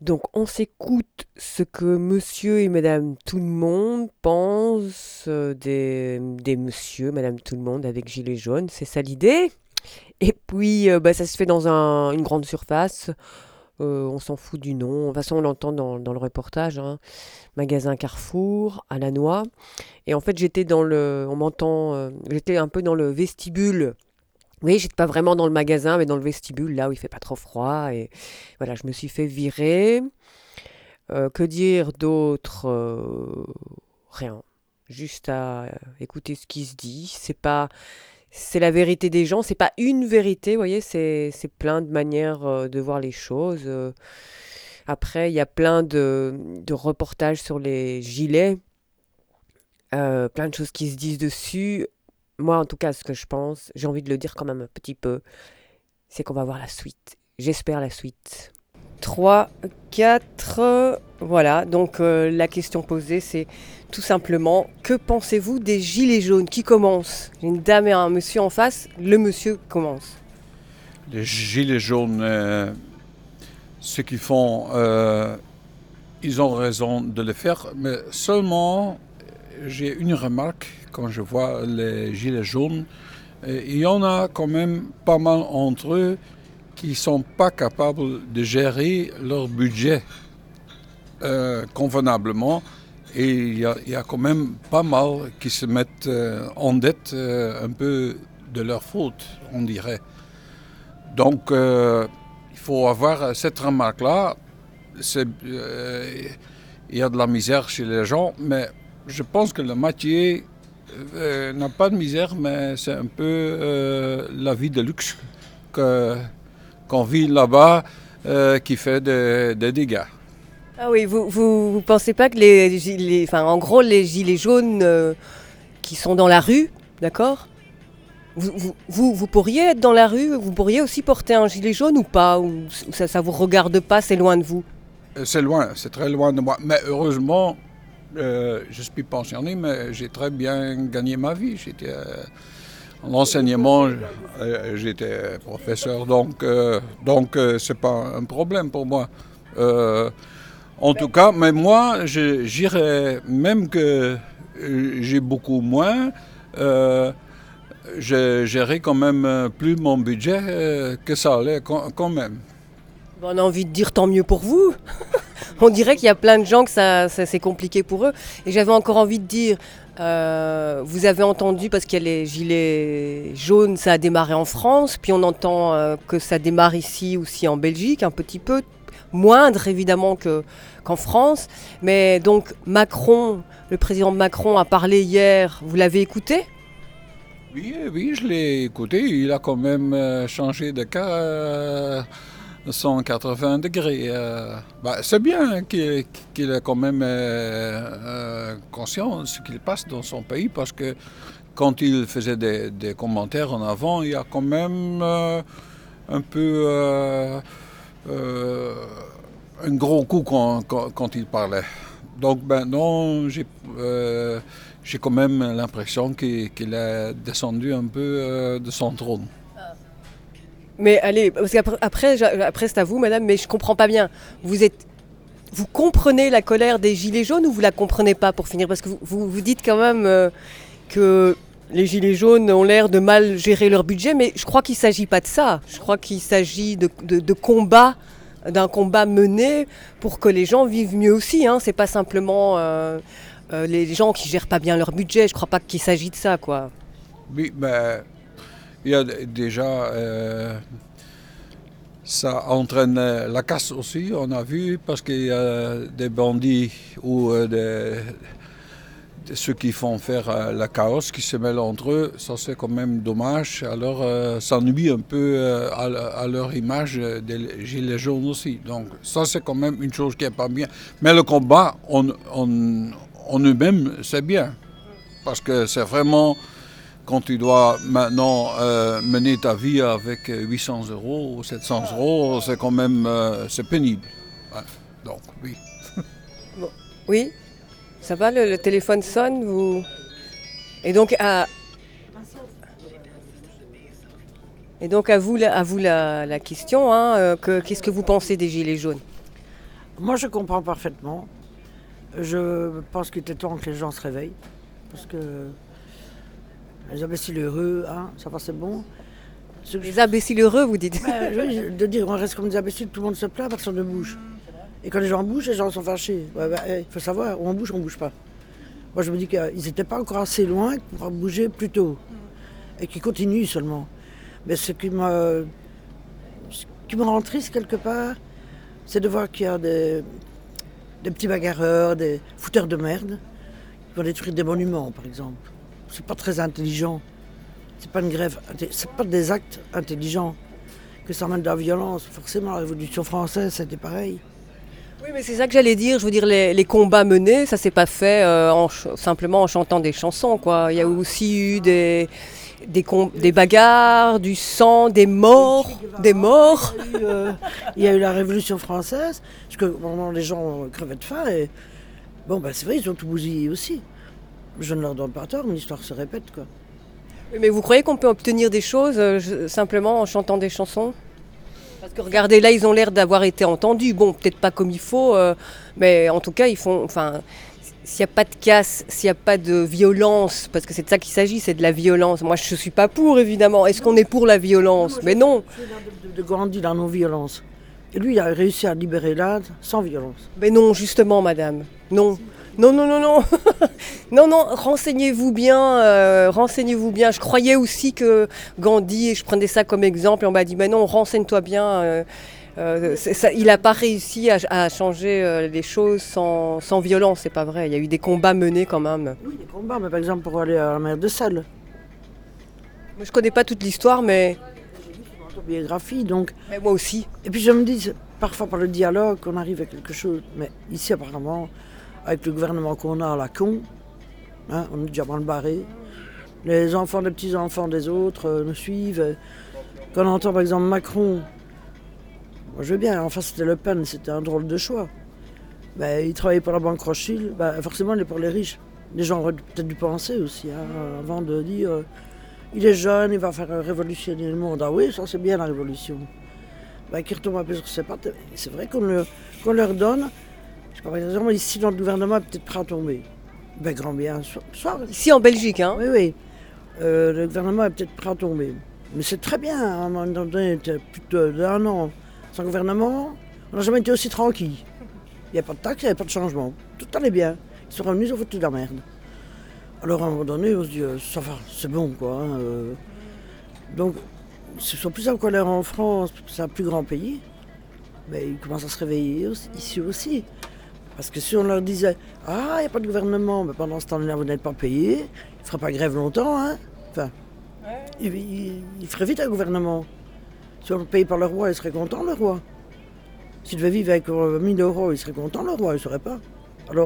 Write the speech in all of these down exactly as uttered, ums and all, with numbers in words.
Donc, on s'écoute ce que monsieur et madame tout le monde pensent euh, des, des monsieur, madame tout le monde avec gilet jaune. C'est ça l'idée. Et puis, euh, bah, ça se fait dans un- une grande surface. Euh, on s'en fout du nom. De toute façon, on l'entend dans, dans le reportage, hein. Magasin Carrefour, à la Noix. Et en fait, j'étais dans le. On m'entend. Euh, j'étais un peu dans le vestibule. Oui, j'étais pas vraiment dans le magasin, mais dans le vestibule, là où il fait pas trop froid. Et voilà, je me suis fait virer. Euh, que dire d'autre? Euh, Rien. Juste à euh, écouter ce qui se dit. C'est pas, c'est la vérité des gens. C'est pas une vérité, vous voyez. C'est, c'est plein de manières euh, de voir les choses. Euh, après, il y a plein de, de reportages sur les gilets. Euh, plein de choses qui se disent dessus. Moi, en tout cas, ce que je pense, j'ai envie de le dire quand même un petit peu, c'est qu'on va voir la suite. J'espère la suite. Trois, quatre. Voilà, donc euh, la question posée, c'est tout simplement, que pensez-vous des gilets jaunes? Qui commence? J'ai une dame et un monsieur en face, le monsieur commence. Les gilets jaunes, euh, ce qu'ils font, euh, ils ont raison de le faire, mais seulement j'ai une remarque quand je vois les gilets jaunes. Euh, Il y en a quand même pas mal entre eux qui ne sont pas capables de gérer leur budget euh, convenablement. Et il y, a, il y a quand même pas mal qui se mettent euh, en dette euh, un peu de leur faute, on dirait. Donc, euh, il faut avoir cette remarque-là. C'est, euh, il y a de la misère chez les gens, mais je pense que le métier euh, n'a pas de misère, mais c'est un peu euh, la vie de luxe que, qu'on vit là-bas euh, qui fait des, des dégâts. Ah oui, vous, vous, vous pensez pas que les gilets, enfin en gros les gilets jaunes euh, qui sont dans la rue, d'accord? Vous, vous, vous, vous pourriez être dans la rue, vous pourriez aussi porter un gilet jaune ou pas? Ou ça, ça vous regarde pas, c'est loin de vous? C'est loin, c'est très loin de moi. Mais heureusement, euh, je suis pensionné, mais j'ai très bien gagné ma vie. J'étais euh, en enseignement, euh, j'étais professeur, donc euh, donc euh, c'est pas un problème pour moi. Euh, en tout cas, mais moi, je- j'irais même que euh, j'ai beaucoup moins. Euh, je gérais quand même plus mon budget euh, que ça allait quand, quand même. Bon, on a envie de dire tant mieux pour vous. On dirait qu'il y a plein de gens que ça, ça c'est compliqué pour eux. Et j'avais encore envie de dire, euh, vous avez entendu, parce qu'il y a les gilets jaunes, ça a démarré en France, puis on entend euh, que ça démarre ici aussi en Belgique, un petit peu moindre évidemment que, qu'en France. Mais donc Macron, le président Macron a parlé hier, vous l'avez écouté? Oui, oui, je l'ai écouté. Il a quand même euh, changé de cas euh, cent quatre-vingts degrés. euh. Bah, c'est bien qu'il qu'il ait quand même euh, euh, conscience de ce qu'il passe dans son pays parce que quand il faisait des, des commentaires en avant, il y a quand même euh, un peu euh, euh, un gros coup quand, quand, quand il parlait. Donc maintenant, j'ai euh, j'ai quand même l'impression qu'il qu'il est descendu un peu euh, de son trône. Mais allez, parce qu'après, après, j'a- après, c'est à vous, madame, mais je comprends pas bien. Vous êtes, vous comprenez la colère des gilets jaunes ou vous la comprenez pas pour finir? Parce que vous, vous, vous dites quand même euh, que les gilets jaunes ont l'air de mal gérer leur budget, mais je crois qu'il s'agit pas de ça. Je crois qu'il s'agit de, de, de combat, d'un combat mené pour que les gens vivent mieux aussi, hein. C'est pas simplement euh, euh, les gens qui gèrent pas bien leur budget. Je crois pas qu'il s'agit de ça, quoi. Oui, mais il y a d- déjà, euh, ça entraîne euh, la casse aussi, on a vu, parce qu'il y a des bandits ou euh, des, de ceux qui font faire euh, la chaos, qui se mêlent entre eux, ça c'est quand même dommage. Alors euh, ça nuit un peu euh, à, à leur image euh, des gilets jaunes aussi. Donc ça c'est quand même une chose qui n'est pas bien. Mais le combat en, en, en eux-mêmes, c'est bien. Parce que c'est vraiment, quand tu dois maintenant euh, mener ta vie avec huit cents euros ou sept cents euros, c'est quand même euh, c'est pénible. Ouais. Donc oui. Bon. Oui, ça va, le, le téléphone sonne, vous... Et donc, à, et donc à vous, la- à vous la, la question, hein, euh, que- qu'est-ce que vous pensez des Gilets jaunes? Moi, je comprends parfaitement. Je pense qu'il était temps que les gens se réveillent. Parce que les imbéciles heureux, hein, ça va, c'est bon. Ce que je- Les imbéciles heureux, vous dites. Ben, oui, de dire on reste comme des imbéciles, tout le monde se plaint, personne ne bouge. Et quand les gens bougent, les gens sont fâchés. Il ouais, ben, hey, faut savoir, on bouge, on bouge pas. Moi, je me dis qu'ils n'étaient pas encore assez loin pour bouger plus tôt. Et qu'ils continuent seulement. Mais ce qui me, ce qui me rend triste quelque part, c'est de voir qu'il y a des, des petits bagarreurs, des fouteurs de merde, qui vont détruire des monuments, par exemple. C'est pas très intelligent. C'est pas une grève, c'est pas des actes intelligents que ça emmène de la violence. Forcément, la Révolution française, c'était pareil. Oui, mais c'est ça que j'allais dire. Je veux dire, les, les combats menés, ça s'est pas fait euh, en ch- simplement en chantant des chansons, quoi. Il y a aussi eu des, des, com- des bagarres, du sang, des morts, des morts. Il y a eu, euh, il y a eu la Révolution française, parce que bon, les gens crevaient de faim. Et bon, ben, c'est vrai, ils ont tout bousillé aussi. Je ne leur donne pas tort, mais l'histoire se répète, quoi. Oui, mais vous croyez qu'on peut obtenir des choses euh, je- simplement en chantant des chansons? Parce que regardez, là, ils ont l'air d'avoir été entendus. Bon, peut-être pas comme il faut, euh, mais en tout cas, ils font. Enfin, s'il n'y a pas de casse, s'il n'y a pas de violence, parce que c'est de ça qu'il s'agit, c'est de la violence. Moi, je ne suis pas pour, évidemment. Est-ce qu'on est pour la violence? Mais non. Je viens de, de, de Gandhi, la non-violence. Et lui, il a réussi à libérer l'Inde sans violence. Mais non, justement, madame. Non. Non, non, non, non. Non, non, renseignez-vous bien. euh, renseignez-vous bien. Je croyais aussi que Gandhi, et je prenais ça comme exemple, et on m'a dit, mais non, renseigne-toi bien. euh, euh, c'est ça, il n'a pas réussi à, à changer euh, les choses sans, sans violence, c'est pas vrai. Il y a eu des combats menés quand même. Oui, des combats, mais par exemple, pour aller à la mer de Sel, Moi, je connais pas toute l'histoire, mais, autobiographie, donc. mais moi aussi. Et puis je me dis, c'est parfois par le dialogue, qu'on arrive à quelque chose. Mais ici, apparemment, avec le gouvernement qu'on a à la con, hein, on est déjà mal barré. Les enfants, les petits-enfants des autres euh, nous suivent. Quand on entend par exemple Macron, moi je veux bien, enfin c'était Le Pen, c'était un drôle de choix. Ben, il travaillait pour la banque Rothschild, ben, forcément il est pour les riches. Les gens auraient peut-être dû penser aussi, hein, avant de dire euh, il est jeune, il va faire euh, révolutionner le monde. Ah oui, ça c'est bien la révolution. Ben, qui retombe un peu sur ses pattes. C'est vrai qu'on le- qu'on leur donne. Je sais pas, par exemple, ici dans le gouvernement est peut-être prêt à tomber. Ben grand bien, soit. soit- Ici en Belgique, hein. Oui, oui. Euh, le gouvernement est peut-être prêt à tomber. Mais c'est très bien, à un moment donné, plus de- d'un an sans gouvernement, on n'a jamais été aussi tranquille. Il n'y a pas de taxe, il n'y a pas de changement. Tout allait bien. Ils sont revenus, ils ont foutu de la merde. Alors à un moment donné, on se dit, euh, ça va, c'est bon, quoi. hein, euh. Donc, ils sont plus en colère en France, parce que c'est un plus grand pays. Mais ils commencent à se réveiller aussi- ici aussi. Parce que si on leur disait, ah, il n'y a pas de gouvernement, mais pendant ce temps-là, vous n'êtes pas payé, ils ne feraient pas grève longtemps, hein. Enfin, il, il- il ferait vite un gouvernement. Si on le paye par le roi, il serait content, le roi. S'il devait vivre avec euh, mille euros, il serait content, le roi, il ne saurait pas. Alors,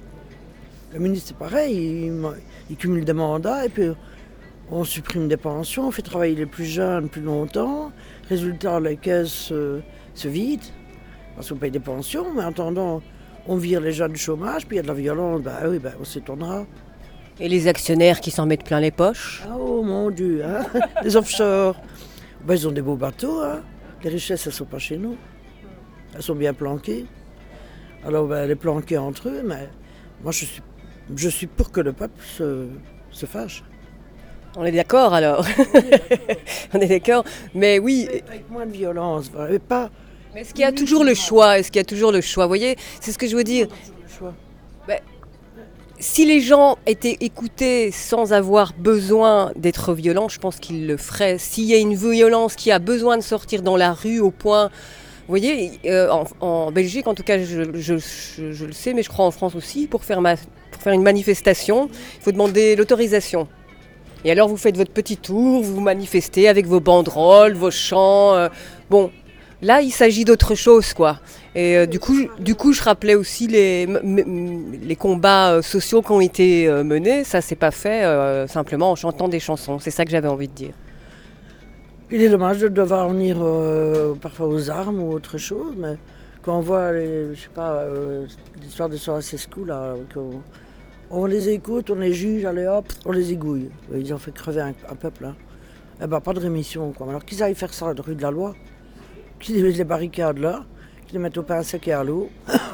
le ministre, c'est pareil, il, il cumule des mandats, et puis on supprime des pensions, on fait travailler les plus jeunes plus longtemps. Résultat, les caisses euh, se vident, parce qu'on paye des pensions, mais en attendant, on vire les jeunes du chômage, puis il y a de la violence, ben oui, ben, on s'étonnera. Et les actionnaires qui s'en mettent plein les poches. Ah, oh mon Dieu, hein. Les offshore, ben, ils ont des beaux bateaux, hein. Les richesses, elles ne sont pas chez nous. Elles sont bien planquées. Alors, ben, les planquer entre eux, mais moi, je suis, je suis pour que le peuple se, se fâche. On est d'accord alors. On est d'accord. Mais oui. Avec moins de violence, voilà, et pas Mais est-ce qu'il y a toujours le choix? Est-ce qu'il y a toujours le choix? Vous voyez, c'est ce que je veux dire. le choix. Si les gens étaient écoutés sans avoir besoin d'être violents, je pense qu'ils le feraient. S'il y a une violence qui a besoin de sortir dans la rue au point... Vous voyez, euh, en, en Belgique, en tout cas, je, je- je- je le sais, mais je crois en France aussi, pour faire, ma- pour faire une manifestation, il faut demander l'autorisation. Et alors, vous faites votre petit tour, vous vous manifestez avec vos banderoles, vos chants. euh, bon, là, il s'agit d'autre chose, quoi. Et euh, du coup, je- du coup, je rappelais aussi les, m- m- les combats euh, sociaux qui ont été euh, menés. Ça, c'est pas fait euh, simplement en chantant des chansons. C'est ça que j'avais envie de dire. Il est dommage de devoir venir euh, parfois aux armes ou autre chose, mais quand on voit, les, je sais pas, euh, l'histoire de Ceausescu, là, qu'on- on les écoute, on les juge, allez hop, on les égouille. Ils ont fait crever un, un peuple, hein. Eh ben, pas de rémission, quoi. Alors qu'ils aillent faire ça rue de la Loi, qu'ils mettent les barricades là, qui les mettent au pain sec et à l'eau.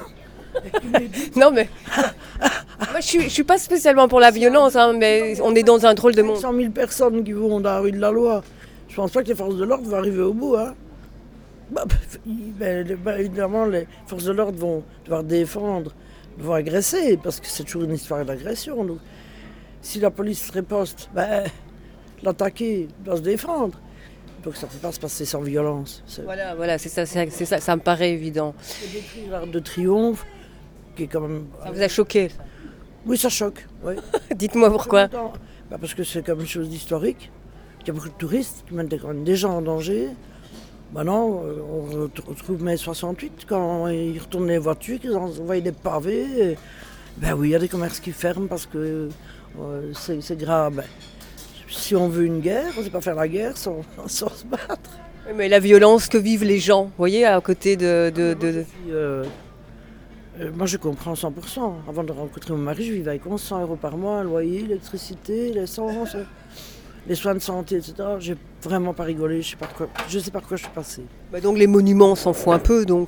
Non mais, moi je suis, je suis pas spécialement pour la violence, hein, mais on est dans un drôle de monde. cent mille personnes qui vont dans la rue de la loi. Je pense pas que les forces de l'ordre vont arriver au bout. Hein. Bah, ben, ben, évidemment, les forces de l'ordre vont devoir défendre, vont agresser, parce que c'est toujours une histoire d'agression. Donc, si la police riposte, ben, l'attaquer doit se défendre. Donc ça ne peut pas se passer sans violence. C'est... Voilà, voilà, c'est ça, c'est, c'est ça, ça me paraît évident. C'est détruire l'Arc de Triomphe, qui est quand même... Ça vous a choqué? Oui, ça choque. Oui. Dites-moi pourquoi. Bah parce que c'est comme une chose d'historique. Il y a beaucoup de touristes qui mettent quand même des gens en danger. Maintenant, on retrouve mai soixante-huit, quand ils retournent les voitures, qu'ils envoient des pavés. Et... Ben oui, il y a des commerces qui ferment parce que euh, c'est, c'est grave. Ben, si on veut une guerre, on ne sait pas faire la guerre sans, sans se battre. Oui, mais la violence que vivent les gens, vous voyez, à côté de... de, de... Moi, je suis, euh, euh, moi, je comprends cent pour cent. Avant de rencontrer mon mari, je vivais avec onze cents euros par mois, loyer, électricité, l'essence, les soins de santé, et cetera. J'ai vraiment pas rigolé, je sais pas quoi, je sais par quoi je suis passée. Bah donc les monuments, on s'en fout un peu, donc.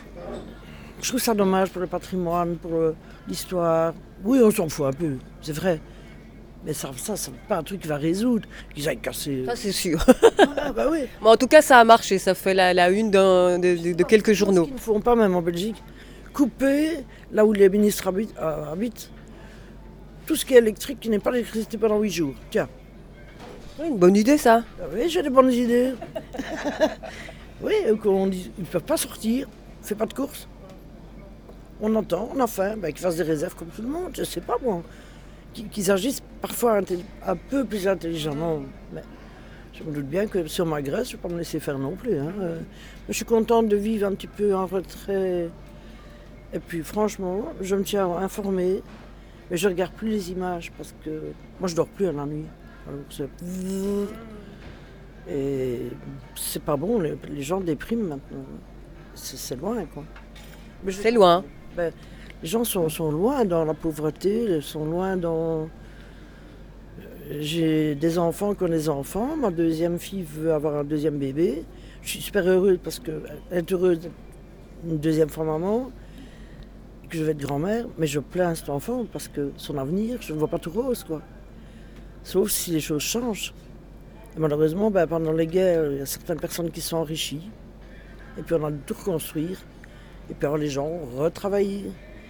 Je trouve ça dommage pour le patrimoine, pour le, l'histoire. Oui, on s'en fout un peu, c'est vrai. Mais ça, ça, c'est pas un truc qui va résoudre, qu'ils aillent casser. Ça, c'est sûr. Ah, bah oui. Mais en tout cas, ça a marché. Ça fait la, la une d'un, de, de, de quelques journaux. Ce qu'ils ne font pas, même en Belgique, couper là où les ministres habitent, euh, habitent tout ce qui est électrique, qui n'est pas d'électricité pendant huit jours. Tiens. Oui, une bonne idée, ça. Ah oui, j'ai des bonnes idées. Oui, on dit, ils ne peuvent pas sortir, on ne fait pas de course. On entend, on a faim, ben, qu'ils fassent des réserves comme tout le monde, je ne sais pas moi. Qu'ils agissent parfois un peu plus intelligemment. Mais je me doute bien que si on m'agresse, je ne vais pas me laisser faire non plus. Hein. Je suis contente de vivre un petit peu en retrait. Et puis franchement, je me tiens informée. Mais je ne regarde plus les images parce que moi je ne dors plus à la nuit. Alors, c'est... Et c'est pas bon, les, les gens dépriment maintenant. C'est, c'est loin quoi. Mais je... C'est loin. Ben, les gens sont, sont loin dans la pauvreté, ils sont loin dans... J'ai des enfants qui ont des enfants, ma deuxième fille veut avoir un deuxième bébé. Je suis super heureuse parce qu'elle est heureuse d'être une deuxième fois maman, que je vais être grand-mère, mais je plains cet enfant parce que son avenir, je ne vois pas tout rose quoi. Sauf si les choses changent. Et malheureusement, ben, pendant les guerres, il y a certaines personnes qui sont enrichies, et puis on a dû tout reconstruire, et puis alors les gens ont retravaillé.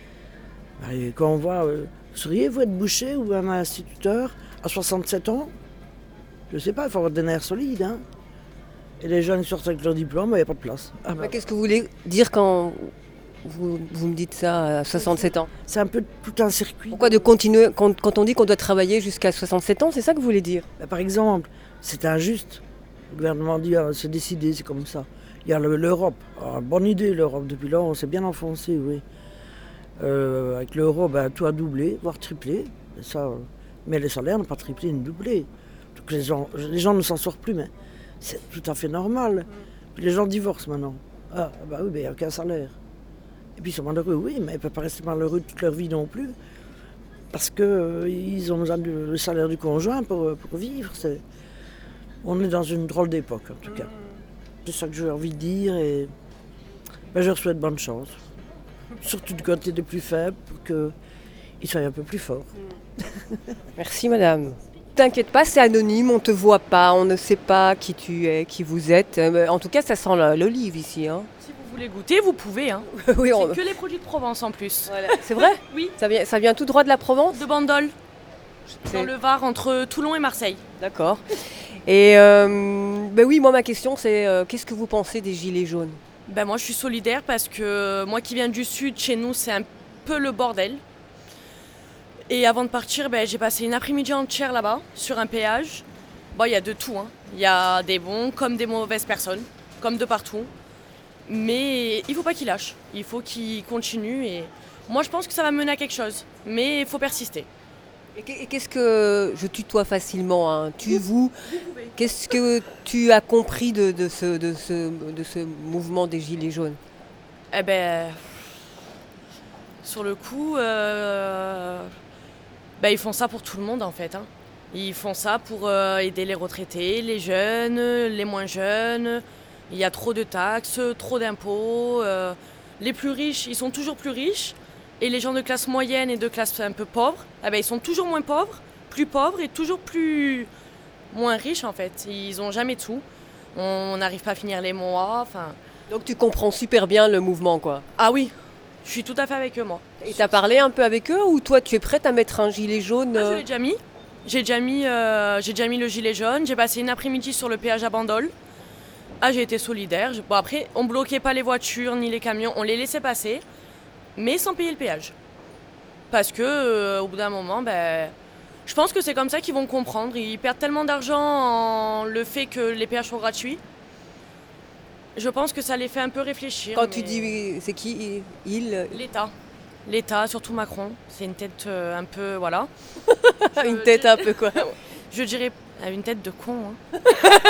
Et quand on voit, euh, seriez-vous être boucher ou un instituteur à soixante-sept ans? Je ne sais pas, il faut avoir des nerfs solides. Hein. Et les jeunes sortent avec leur diplôme, il n'y a pas de place. Ah bah. Qu'est-ce que vous voulez dire quand vous, vous me dites ça à soixante-sept ans? C'est un peu tout un circuit. Pourquoi de continuer, quand, quand on dit qu'on doit travailler jusqu'à soixante-sept ans, c'est ça que vous voulez dire? Bah, par exemple, c'est injuste. Le gouvernement dit, ah, c'est décidé, c'est comme ça. Il y a le, l'Europe. Ah, bonne idée l'Europe, depuis là on s'est bien enfoncé, oui. Euh, avec l'euro, ben, tout a doublé, voire triplé. Et ça, euh, mais les salaires n'ont pas triplé ni doublé. Donc les gens, les gens ne s'en sortent plus, mais c'est tout à fait normal. Puis les gens divorcent maintenant. Ah, bah oui, il n'y a aucun salaire. Et puis ils sont malheureux, oui, mais ils ne peuvent pas rester malheureux toute leur vie non plus. Parce qu'ils euh, ont besoin du salaire du conjoint pour, pour vivre. C'est... On est dans une drôle d'époque, en tout cas. C'est ça que j'ai envie de dire et ben, je leur souhaite bonne chance. Surtout du côté des plus faibles, pour qu'ils soient un peu plus forts. Merci madame. T'inquiète pas, c'est anonyme, on te voit pas, on ne sait pas qui tu es, qui vous êtes. En tout cas, ça sent l'olive ici. Hein. Si vous voulez goûter, vous pouvez. Hein. Oui, on... C'est que les produits de Provence en plus. Voilà. C'est vrai? Oui. Ça vient, ça vient tout droit de la Provence? De Bandol, dans le Var, entre Toulon et Marseille. D'accord. Et euh, ben oui, moi ma question c'est euh, qu'est-ce que vous pensez des gilets jaunes? Ben moi je suis solidaire parce que moi qui viens du sud, chez nous c'est un peu le bordel. Et avant de partir, ben, j'ai passé une après-midi entière là-bas, sur un péage. Bon, il y a de tout, hein. Il y a des bons comme des mauvaises personnes, comme de partout. Mais il faut pas qu'ils lâchent, il faut qu'ils continuent. Et moi je pense que ça va mener à quelque chose, mais il faut persister. Et qu'est-ce que je tutoie facilement, hein. Tu, vous, qu'est-ce que tu as compris de, de, ce, de, ce, de ce mouvement des Gilets jaunes? Eh ben, sur le coup, euh, ben, ils font ça pour tout le monde en fait. Hein. Ils font ça pour euh, aider les retraités, les jeunes, les moins jeunes, Il y a trop de taxes, trop d'impôts. euh, les plus riches, ils sont toujours plus riches. Et les gens de classe moyenne et de classe un peu pauvre, eh ben, ils sont toujours moins pauvres, plus pauvres et toujours plus moins riches en fait. Ils n'ont jamais tout. On n'arrive pas à finir les mois. Enfin... Donc tu comprends super bien le mouvement, quoi. Ah oui, je suis tout à fait avec eux, moi. Et t'as parlé un peu avec eux ou toi tu es prête à mettre un gilet jaune Ah, je euh, l'ai déjà mis. J'ai déjà mis, euh, j'ai déjà mis le gilet jaune. J'ai passé une après-midi sur le péage à Bandol. Ah, j'ai été solidaire. Je- Bon, après, on bloquait pas les voitures ni les camions. On les laissait passer, mais sans payer le péage. Parce que, euh, au bout d'un moment, ben, je pense que c'est comme ça qu'ils vont comprendre. Ils perdent tellement d'argent en le fait que les péages sont gratuits. Je pense que ça les fait un peu réfléchir. Quand tu mais- dis c'est qui il euh, L'État. L'État, surtout Macron. C'est une tête euh, un peu, voilà. Une tête un peu quoi. Je dirais ah, une tête de con. hein.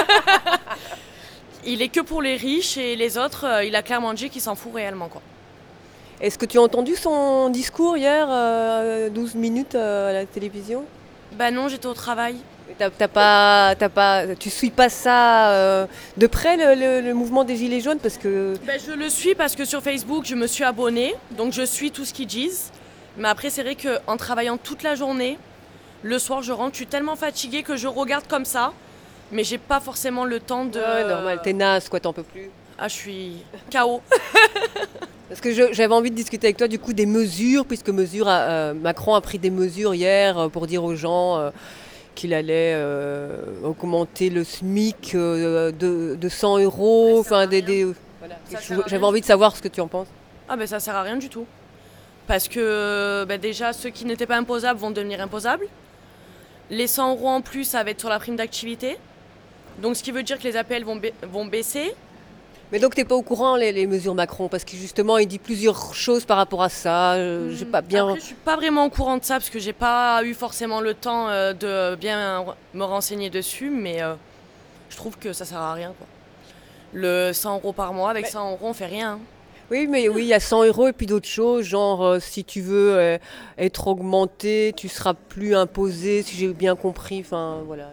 Il est que pour les riches et les autres, euh, il a clairement dit qu'il s'en fout réellement, quoi. Est-ce que tu as entendu son discours hier, euh, douze minutes euh, à la télévision? Bah non, j'étais au travail. T'as, t'as pas, t'as pas, tu suis pas ça euh, de près le, le- le mouvement des Gilets jaunes parce que Bah, je le suis parce que sur Facebook, je me suis abonnée, donc je suis tout ce qu'ils disent. Mais après, c'est vrai qu'en travaillant toute la journée, le soir, je rentre, je suis tellement fatiguée que je regarde comme ça, mais j'ai pas forcément le temps de... ouais, normal, t'es naze quoi, t'en peux plus. Ah, je suis K O. Parce que je- j'avais envie de discuter avec toi du coup des mesures, puisque mesure a- euh, Macron a pris des mesures hier euh, pour dire aux gens euh, qu'il allait euh, augmenter le SMIC euh, de, de cent euros. Mais ça Enfin, sert à des, rien. des- voilà. Ça Je- sert à J'avais rien. envie de savoir ce que tu en penses. Ah ben ça sert à rien du tout. Parce que bah, déjà, ceux qui n'étaient pas imposables vont devenir imposables. Les cent euros en plus, ça va être sur la prime d'activité. Donc ce qui veut dire que les A P L vont, ba- vont baisser. Mais donc t'es pas au courant les, les mesures Macron, parce que justement il dit plusieurs choses par rapport à ça. euh, J'ai pas bien. Après, je suis pas vraiment au courant de ça parce que j'ai pas eu forcément le temps euh, de bien me renseigner dessus, mais euh, je trouve que ça sert à rien, quoi. Le cent euros par mois, avec Mais- cent euros, on fait rien. hein. Oui, mais oui, il y a cent euros et puis d'autres choses, genre euh, si tu veux euh, être augmenté, tu seras plus imposé, si j'ai bien compris. Enfin voilà.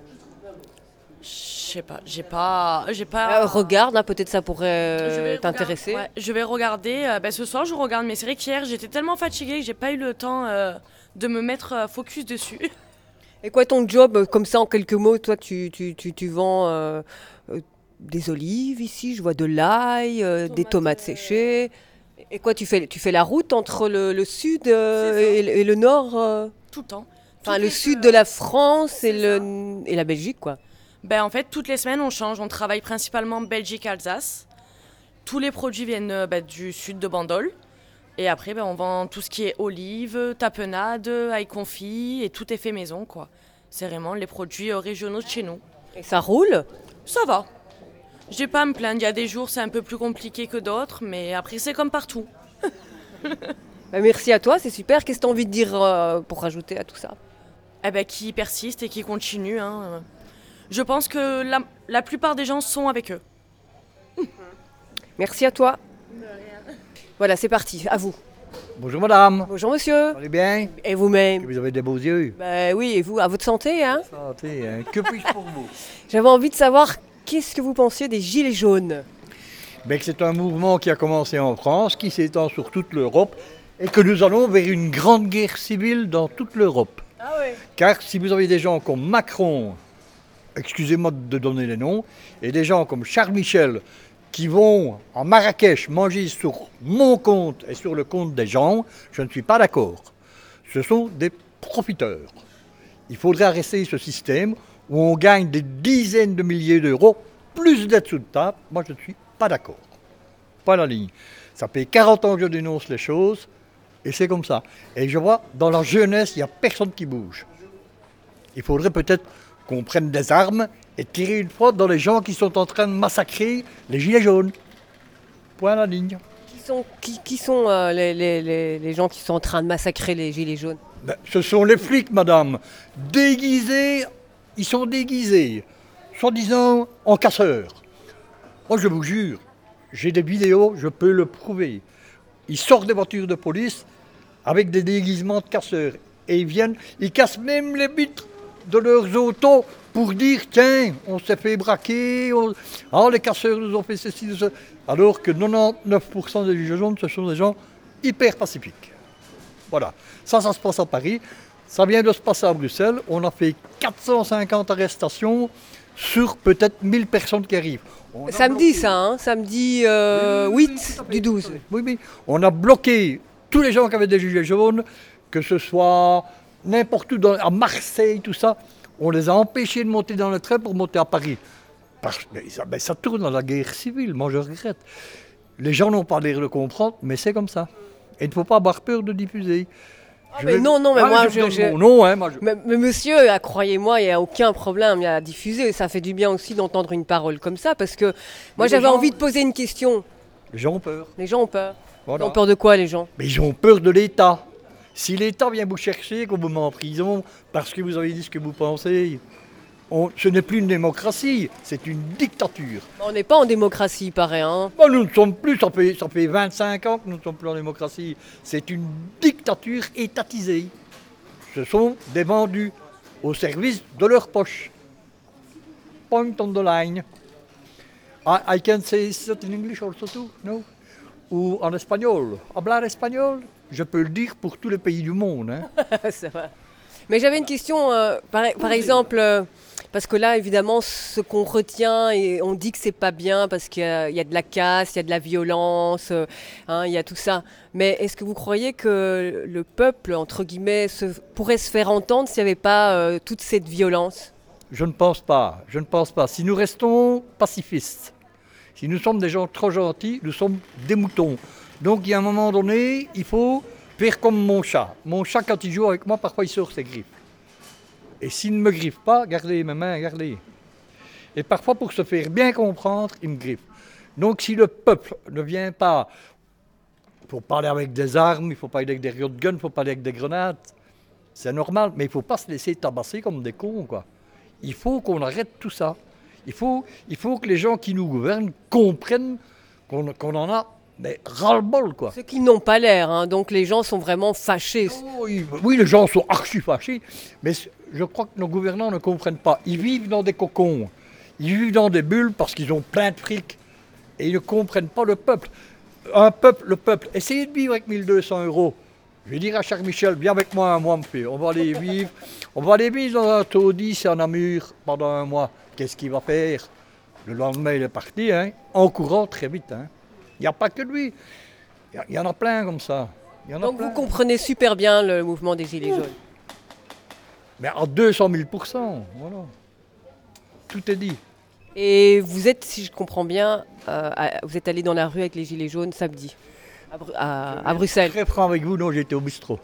Je sais pas, j'ai pas, j'ai pas. Euh, regarde, hein, peut-être ça pourrait Je euh, vais t'intéresser. regarder- ouais, je vais regarder. euh, ben, ce soir, je regarde, mais c'est vrai qu'hier, j'étais tellement fatiguée que j'ai pas eu le temps euh, de me mettre euh, focus dessus. Et quoi ton job, euh, comme ça en quelques mots, toi tu, tu, tu, tu vends euh, euh, des olives ici, je vois de l'ail, euh, des Tomates, tomates euh, séchées. Et quoi tu fais Tu fais la route entre le, le sud euh, C'est ça. et, le- et le nord euh, Tout le temps. Enfin Toutes le les- sud de la France et, c'est le, et la Belgique quoi. Ben, en fait, toutes les semaines, on change. On travaille principalement Belgique-Alsace. Tous les produits viennent euh, ben, du sud de Bandol. Et après, ben, on vend tout ce qui est olives, tapenade, ail confit, et tout est fait maison, quoi. C'est vraiment les produits euh, régionaux de chez nous. Et ça roule. Ça va. J'ai pas à me plaindre. Il y a des jours, c'est un peu plus compliqué que d'autres, mais après, c'est comme partout. Bah, merci à toi, c'est super. Qu'est-ce que tu as envie de dire euh, pour rajouter à tout ça? Eh ben, qui persiste et qui continue. hein. Je pense que la, la plupart des gens sont avec eux. Merci à toi. Voilà, c'est parti, à vous. Bonjour madame, Bonjour monsieur. vous allez bien? Et vous-même? Vous avez des beaux yeux. Bah oui, et vous, à votre santé, hein? Santé, hein. Que puis-je pour vous? J'avais envie de savoir qu'est-ce que vous pensiez des Gilets jaunes. Ben, que c'est un mouvement qui a commencé en France, qui s'étend sur toute l'Europe, et que nous allons vers une grande guerre civile dans toute l'Europe. Ah ouais. Car si vous avez des gens comme Macron, excusez-moi de donner les noms, et des gens comme Charles Michel, qui vont en Marrakech manger sur mon compte et sur le compte des gens, je ne suis pas d'accord. Ce sont des profiteurs. Il faudrait arrêter ce système où on gagne des dizaines de milliers d'euros, plus d'être sous de table. Moi, je ne suis pas d'accord. Pas la ligne. Ça fait quarante ans que je dénonce les choses, et c'est comme ça. Et je vois, dans la jeunesse, il n'y a personne qui bouge. Il faudrait peut-être qu'on prenne des armes et tirer une fois dans les gens qui sont en train de massacrer les gilets jaunes. Point à la ligne. Qui sont, qui, qui sont euh, les, les- les- les gens qui sont en train de massacrer les Gilets jaunes? Ben, ce sont les flics, madame. Déguisés, ils sont déguisés, soi-disant en casseurs. Moi, je vous jure, j'ai des vidéos, je peux le prouver. Ils sortent des voitures de police avec des déguisements de casseurs. Et ils viennent, ils cassent même les vitres de leurs autos pour dire, tiens, on s'est fait braquer, on... ah, les casseurs nous ont fait ceci, ceci, alors que quatre-vingt-dix-neuf pour cent des gilets jaunes, ce sont des gens hyper pacifiques. Voilà, ça, ça se passe à Paris, ça vient de se passer à Bruxelles, on a fait quatre cent cinquante arrestations sur peut-être mille personnes qui arrivent. On Samedi, bloqué... ça, hein Samedi euh, oui, oui, huit oui, du douze. Oui, oui, on a bloqué tous les gens qui avaient des gilets jaunes, que ce soit n'importe où, dans, à Marseille, tout ça, on les a empêchés de monter dans le train pour monter à Paris. Parce, mais ça, mais ça tourne dans la guerre civile, moi je regrette. Les gens n'ont pas l'air de comprendre, mais c'est comme ça. Et il ne faut pas avoir peur de diffuser. Ah, mais non, non, mais ah, moi, je... je... je... Mon nom, hein, moi je... mais, mais monsieur, ah, croyez-moi, il n'y a aucun problème à diffuser. Ça fait du bien aussi d'entendre une parole comme ça, parce que moi mais j'avais gens... envie de poser une question. Les gens ont peur. Les gens ont peur. Voilà. Ils ont peur de quoi, les gens? Mais ils ont peur de l'État. Si l'État vient vous chercher, qu'on vous met en prison, parce que vous avez dit ce que vous pensez, on... ce n'est plus une démocratie, c'est une dictature. On n'est pas en démocratie, pareil, hein. Bon, nous ne sommes plus, ça fait, ça fait vingt-cinq ans que nous ne sommes plus en démocratie. C'est une dictature étatisée. Ce sont des vendus au service de leur poche. Point on the line. I, I can say that in English also too, no? Ou en espagnol. Hablar espagnol, je peux le dire pour tous les pays du monde. Hein. C'est vrai. Mais j'avais une question, euh, par, par exemple, euh, parce que là, évidemment, ce qu'on retient, et on dit que c'est pas bien parce qu'il y a, il y a de la casse, il y a de la violence, euh, hein, il y a tout ça. Mais est-ce que vous croyez que le peuple, entre guillemets, se, pourrait se faire entendre s'il n'y avait pas euh, toute cette violence? Je ne pense pas, je ne pense pas. Si nous restons pacifistes, si nous sommes des gens trop gentils, nous sommes des moutons. Donc, il y a un moment donné, il faut faire comme mon chat. Mon chat, quand il joue avec moi, parfois il sort ses griffes. Et s'il ne me griffe pas, regardez mes mains, regardez. Et parfois, pour se faire bien comprendre, il me griffe. Donc, si le peuple ne vient pas, il faut parler avec des armes, il faut parler avec des riot guns, il faut parler avec des grenades. C'est normal, mais il ne faut pas se laisser tabasser comme des cons, quoi. Il faut qu'on arrête tout ça. Il faut, il faut que les gens qui nous gouvernent comprennent qu'on, qu'on en a mais ras-le-bol, quoi. Ceux qui n'ont pas l'air, hein, donc les gens sont vraiment fâchés. Oh, oui, oui, les gens sont archi fâchés, mais je crois que nos gouvernants ne comprennent pas. Ils vivent dans des cocons, ils vivent dans des bulles parce qu'ils ont plein de fric et ils ne comprennent pas le peuple. Un peuple, le peuple, essayez de vivre avec mille deux cents euros. Je vais dire à Charles Michel, viens avec moi un mois, me fait. On va aller vivre, on va aller vivre dans un taudis et en Namur pendant un mois. Qu'est-ce qu'il va faire? Le lendemain, il est parti, hein, en courant très vite. Hein. Il n'y a pas que lui. Il y en a plein comme ça. Il y en a Donc plein. vous comprenez super bien le mouvement des Gilets jaunes. Mais à deux cent mille pour cent, voilà. Tout est dit. Et vous êtes, si je comprends bien, euh, à- vous êtes allé dans la rue avec les Gilets jaunes samedi, à, Bru- à- à Bruxelles. Très franc avec vous, non, j'étais au bistrot.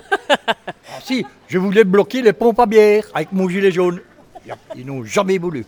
Ah si, je voulais bloquer les pompes à bière avec mon gilet jaune. Y a- Ils n'ont jamais voulu.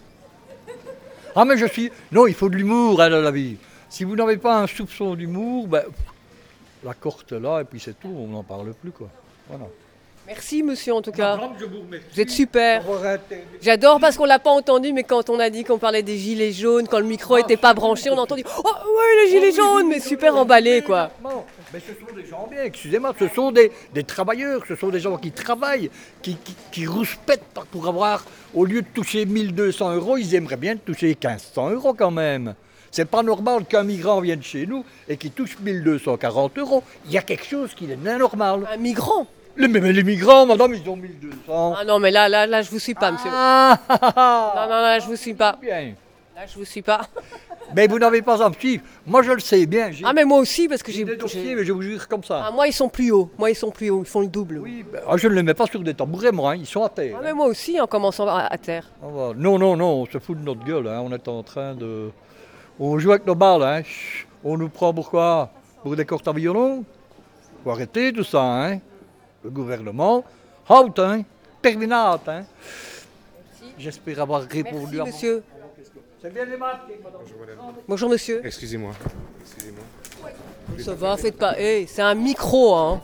Ah mais je suis... Non, il faut de l'humour hein, dans la vie. Si vous n'avez pas un soupçon d'humour, ben, la corte là, et puis c'est tout, on n'en parle plus, quoi. Voilà. Merci monsieur en tout cas. Je vous remercie. Vous êtes super. D'avoir été- J'adore parce qu'on l'a pas entendu, mais quand on a dit qu'on parlait des Gilets jaunes, quand le micro était pas branché, on a entendu « Oh ouais, les Gilets jaunes !» Mais super emballé quoi. Non, mais ce sont des gens bien, excusez-moi, ce sont des, des travailleurs, ce sont des gens qui travaillent, qui, qui, qui rouspètent pour avoir, au lieu de toucher mille deux cents euros, ils aimeraient bien toucher mille cinq cents euros quand même. C'est pas normal qu'un migrant vienne chez nous et qu'il touche mille deux cent quarante euros. Il y a quelque chose qui est anormal. Un migrant. Les, mais les migrants, madame, ils ont mille deux cents. Ah non, mais là, là, là, je vous suis pas monsieur. Ah, ah, ah, Non, non, là, je vous suis pas. bien. Là, je vous suis pas. Mais vous n'avez pas à me suivre. Moi, je le sais bien. J'ai Ah mais moi aussi parce que j'ai j'ai... des dossiers, j'ai- mais je vous jure comme ça. Ah, moi ils sont plus hauts. Moi ils sont plus hauts. Ils font le double. Oui, ben, ah, je ne les mets pas sur des tabourets, moi, hein, ils sont à terre. Ah mais moi aussi en commençant à, à terre. Ah, voilà. Non, non, non, on se fout de notre gueule, hein. On est en train de... On joue avec nos balles, hein. Chut. On nous prend pour quoi? Pour des cortes à violon? Faut arrêter tout ça, hein. Le gouvernement, out, hein. Terminate, hein. J'espère avoir répondu Merci à monsieur. mon question. C'est bien les maths, madame. Bonjour monsieur. Excusez-moi. Excusez-moi. Ça va, faites pas. Hey, c'est un micro hein.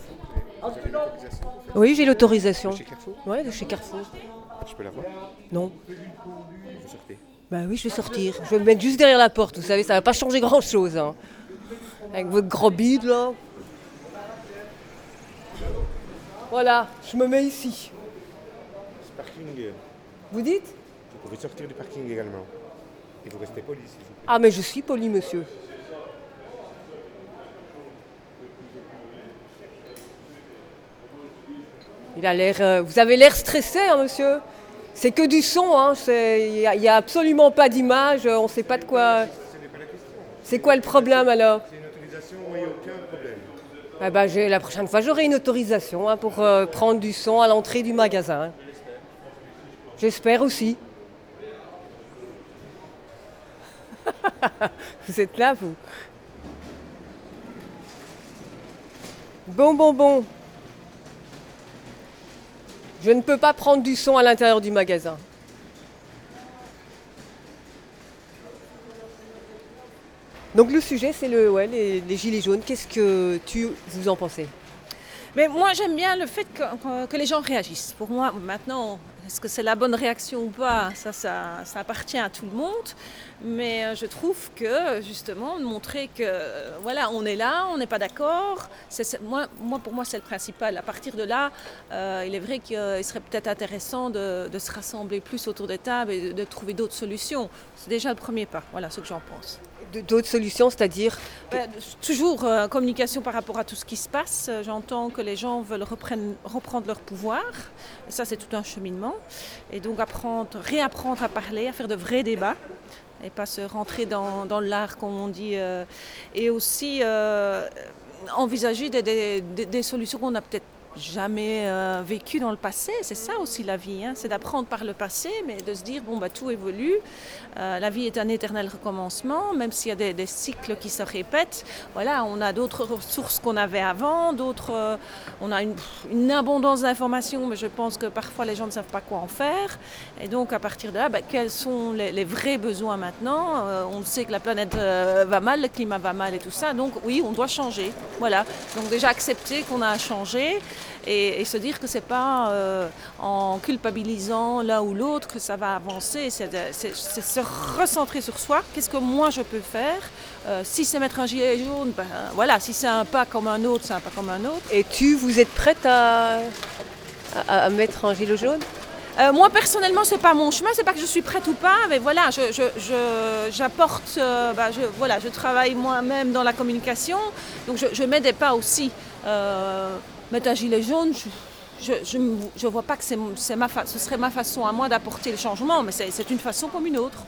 Oui j'ai l'autorisation. Chez Carrefour, Ouais de chez Carrefour. je peux la voir? Non. Vous sortez. Bah oui je vais sortir. Je vais me mettre juste derrière la porte. Vous savez ça va pas changer grand chose. Hein. Avec votre gros bide là. Voilà, je me mets ici. Sparkling. Vous dites? Vous pouvez sortir du parking également. Et vous restez poli, s'il vous plaît. Ah, mais je suis poli, monsieur. Il a l'air, euh, vous avez l'air stressé, hein, monsieur. C'est que du son, hein. Il n'y a, y a absolument pas d'image, euh, on ne sait pas de quoi. Ce n'est pas la question. C'est quoi le problème alors? C'est une autorisation, moi, il n'y a aucun problème. Ah ben, j'ai- La prochaine fois, j'aurai une autorisation hein, pour euh, prendre du son à l'entrée du magasin. hein. J'espère aussi. Vous êtes là, vous? Bon, bon, bon. Je ne peux pas prendre du son à l'intérieur du magasin. Donc le sujet, c'est le, ouais, les, les gilets jaunes. Qu'est-ce que tu, vous en pensez? Mais moi, j'aime bien le fait que, que- que les gens réagissent. Pour moi, maintenant, est-ce que c'est la bonne réaction ou pas, ça, ça, ça appartient à tout le monde. Mais euh, je trouve que, justement, de montrer que, euh, voilà, on est là, on n'est pas d'accord. C'est- c'est- moi, moi, pour moi, c'est le principal. À partir de là, euh, il est vrai qu'il serait peut-être intéressant de, de se rassembler plus autour des tables et de, de trouver d'autres solutions. C'est déjà le premier pas. Voilà ce que j'en pense. De- D'autres solutions, c'est-à-dire? Ben, toujours euh, communication par rapport à tout ce qui se passe. Euh, J'entends que les gens veulent reprenne- reprendre leur pouvoir. Et ça, c'est tout un cheminement. Et donc apprendre, réapprendre à parler, à faire de vrais débats et pas se rentrer dans, dans l'art, comme on dit. euh, et aussi euh, envisager des, des- des- des solutions qu'on n'a peut-être jamais euh, vécues dans le passé. C'est ça aussi la vie, hein. C'est d'apprendre par le passé, mais de se dire, bon, bah, tout évolue. Euh, la vie est un éternel recommencement, même s'il y a des, des cycles qui se répètent. Voilà, on a d'autres ressources qu'on avait avant, d'autres, euh, on a une, une abondance d'informations, mais je pense que parfois les gens ne savent pas quoi en faire. Et donc à partir de là, bah, quels sont les, les vrais besoins maintenant? Euh, On sait que la planète euh, va mal, le climat va mal et tout ça, donc oui, on doit changer. Voilà, donc déjà accepter qu'on a à changer. Et, et se dire que c'est pas euh, en culpabilisant l'un ou l'autre que ça va avancer, c'est, de- c'est- c'est se recentrer sur soi. Qu'est-ce que moi je peux faire? Euh, Si c'est mettre un gilet jaune, ben, voilà, si c'est un pas comme un autre, c'est un pas comme un autre. Et tu, vous êtes prête à, à, à mettre un gilet jaune? Euh, moi personnellement, c'est pas mon chemin, c'est pas que je suis prête ou pas, mais voilà, je, je, je- j'apporte, euh, bah, je, voilà, je travaille moi-même dans la communication, donc je, je mets des pas aussi. Euh, mettre un gilet jaune, je, je, je, je vois pas que c'est, c'est ma fa- ce serait ma façon à moi d'apporter le changement, mais c'est, c'est une façon comme une autre.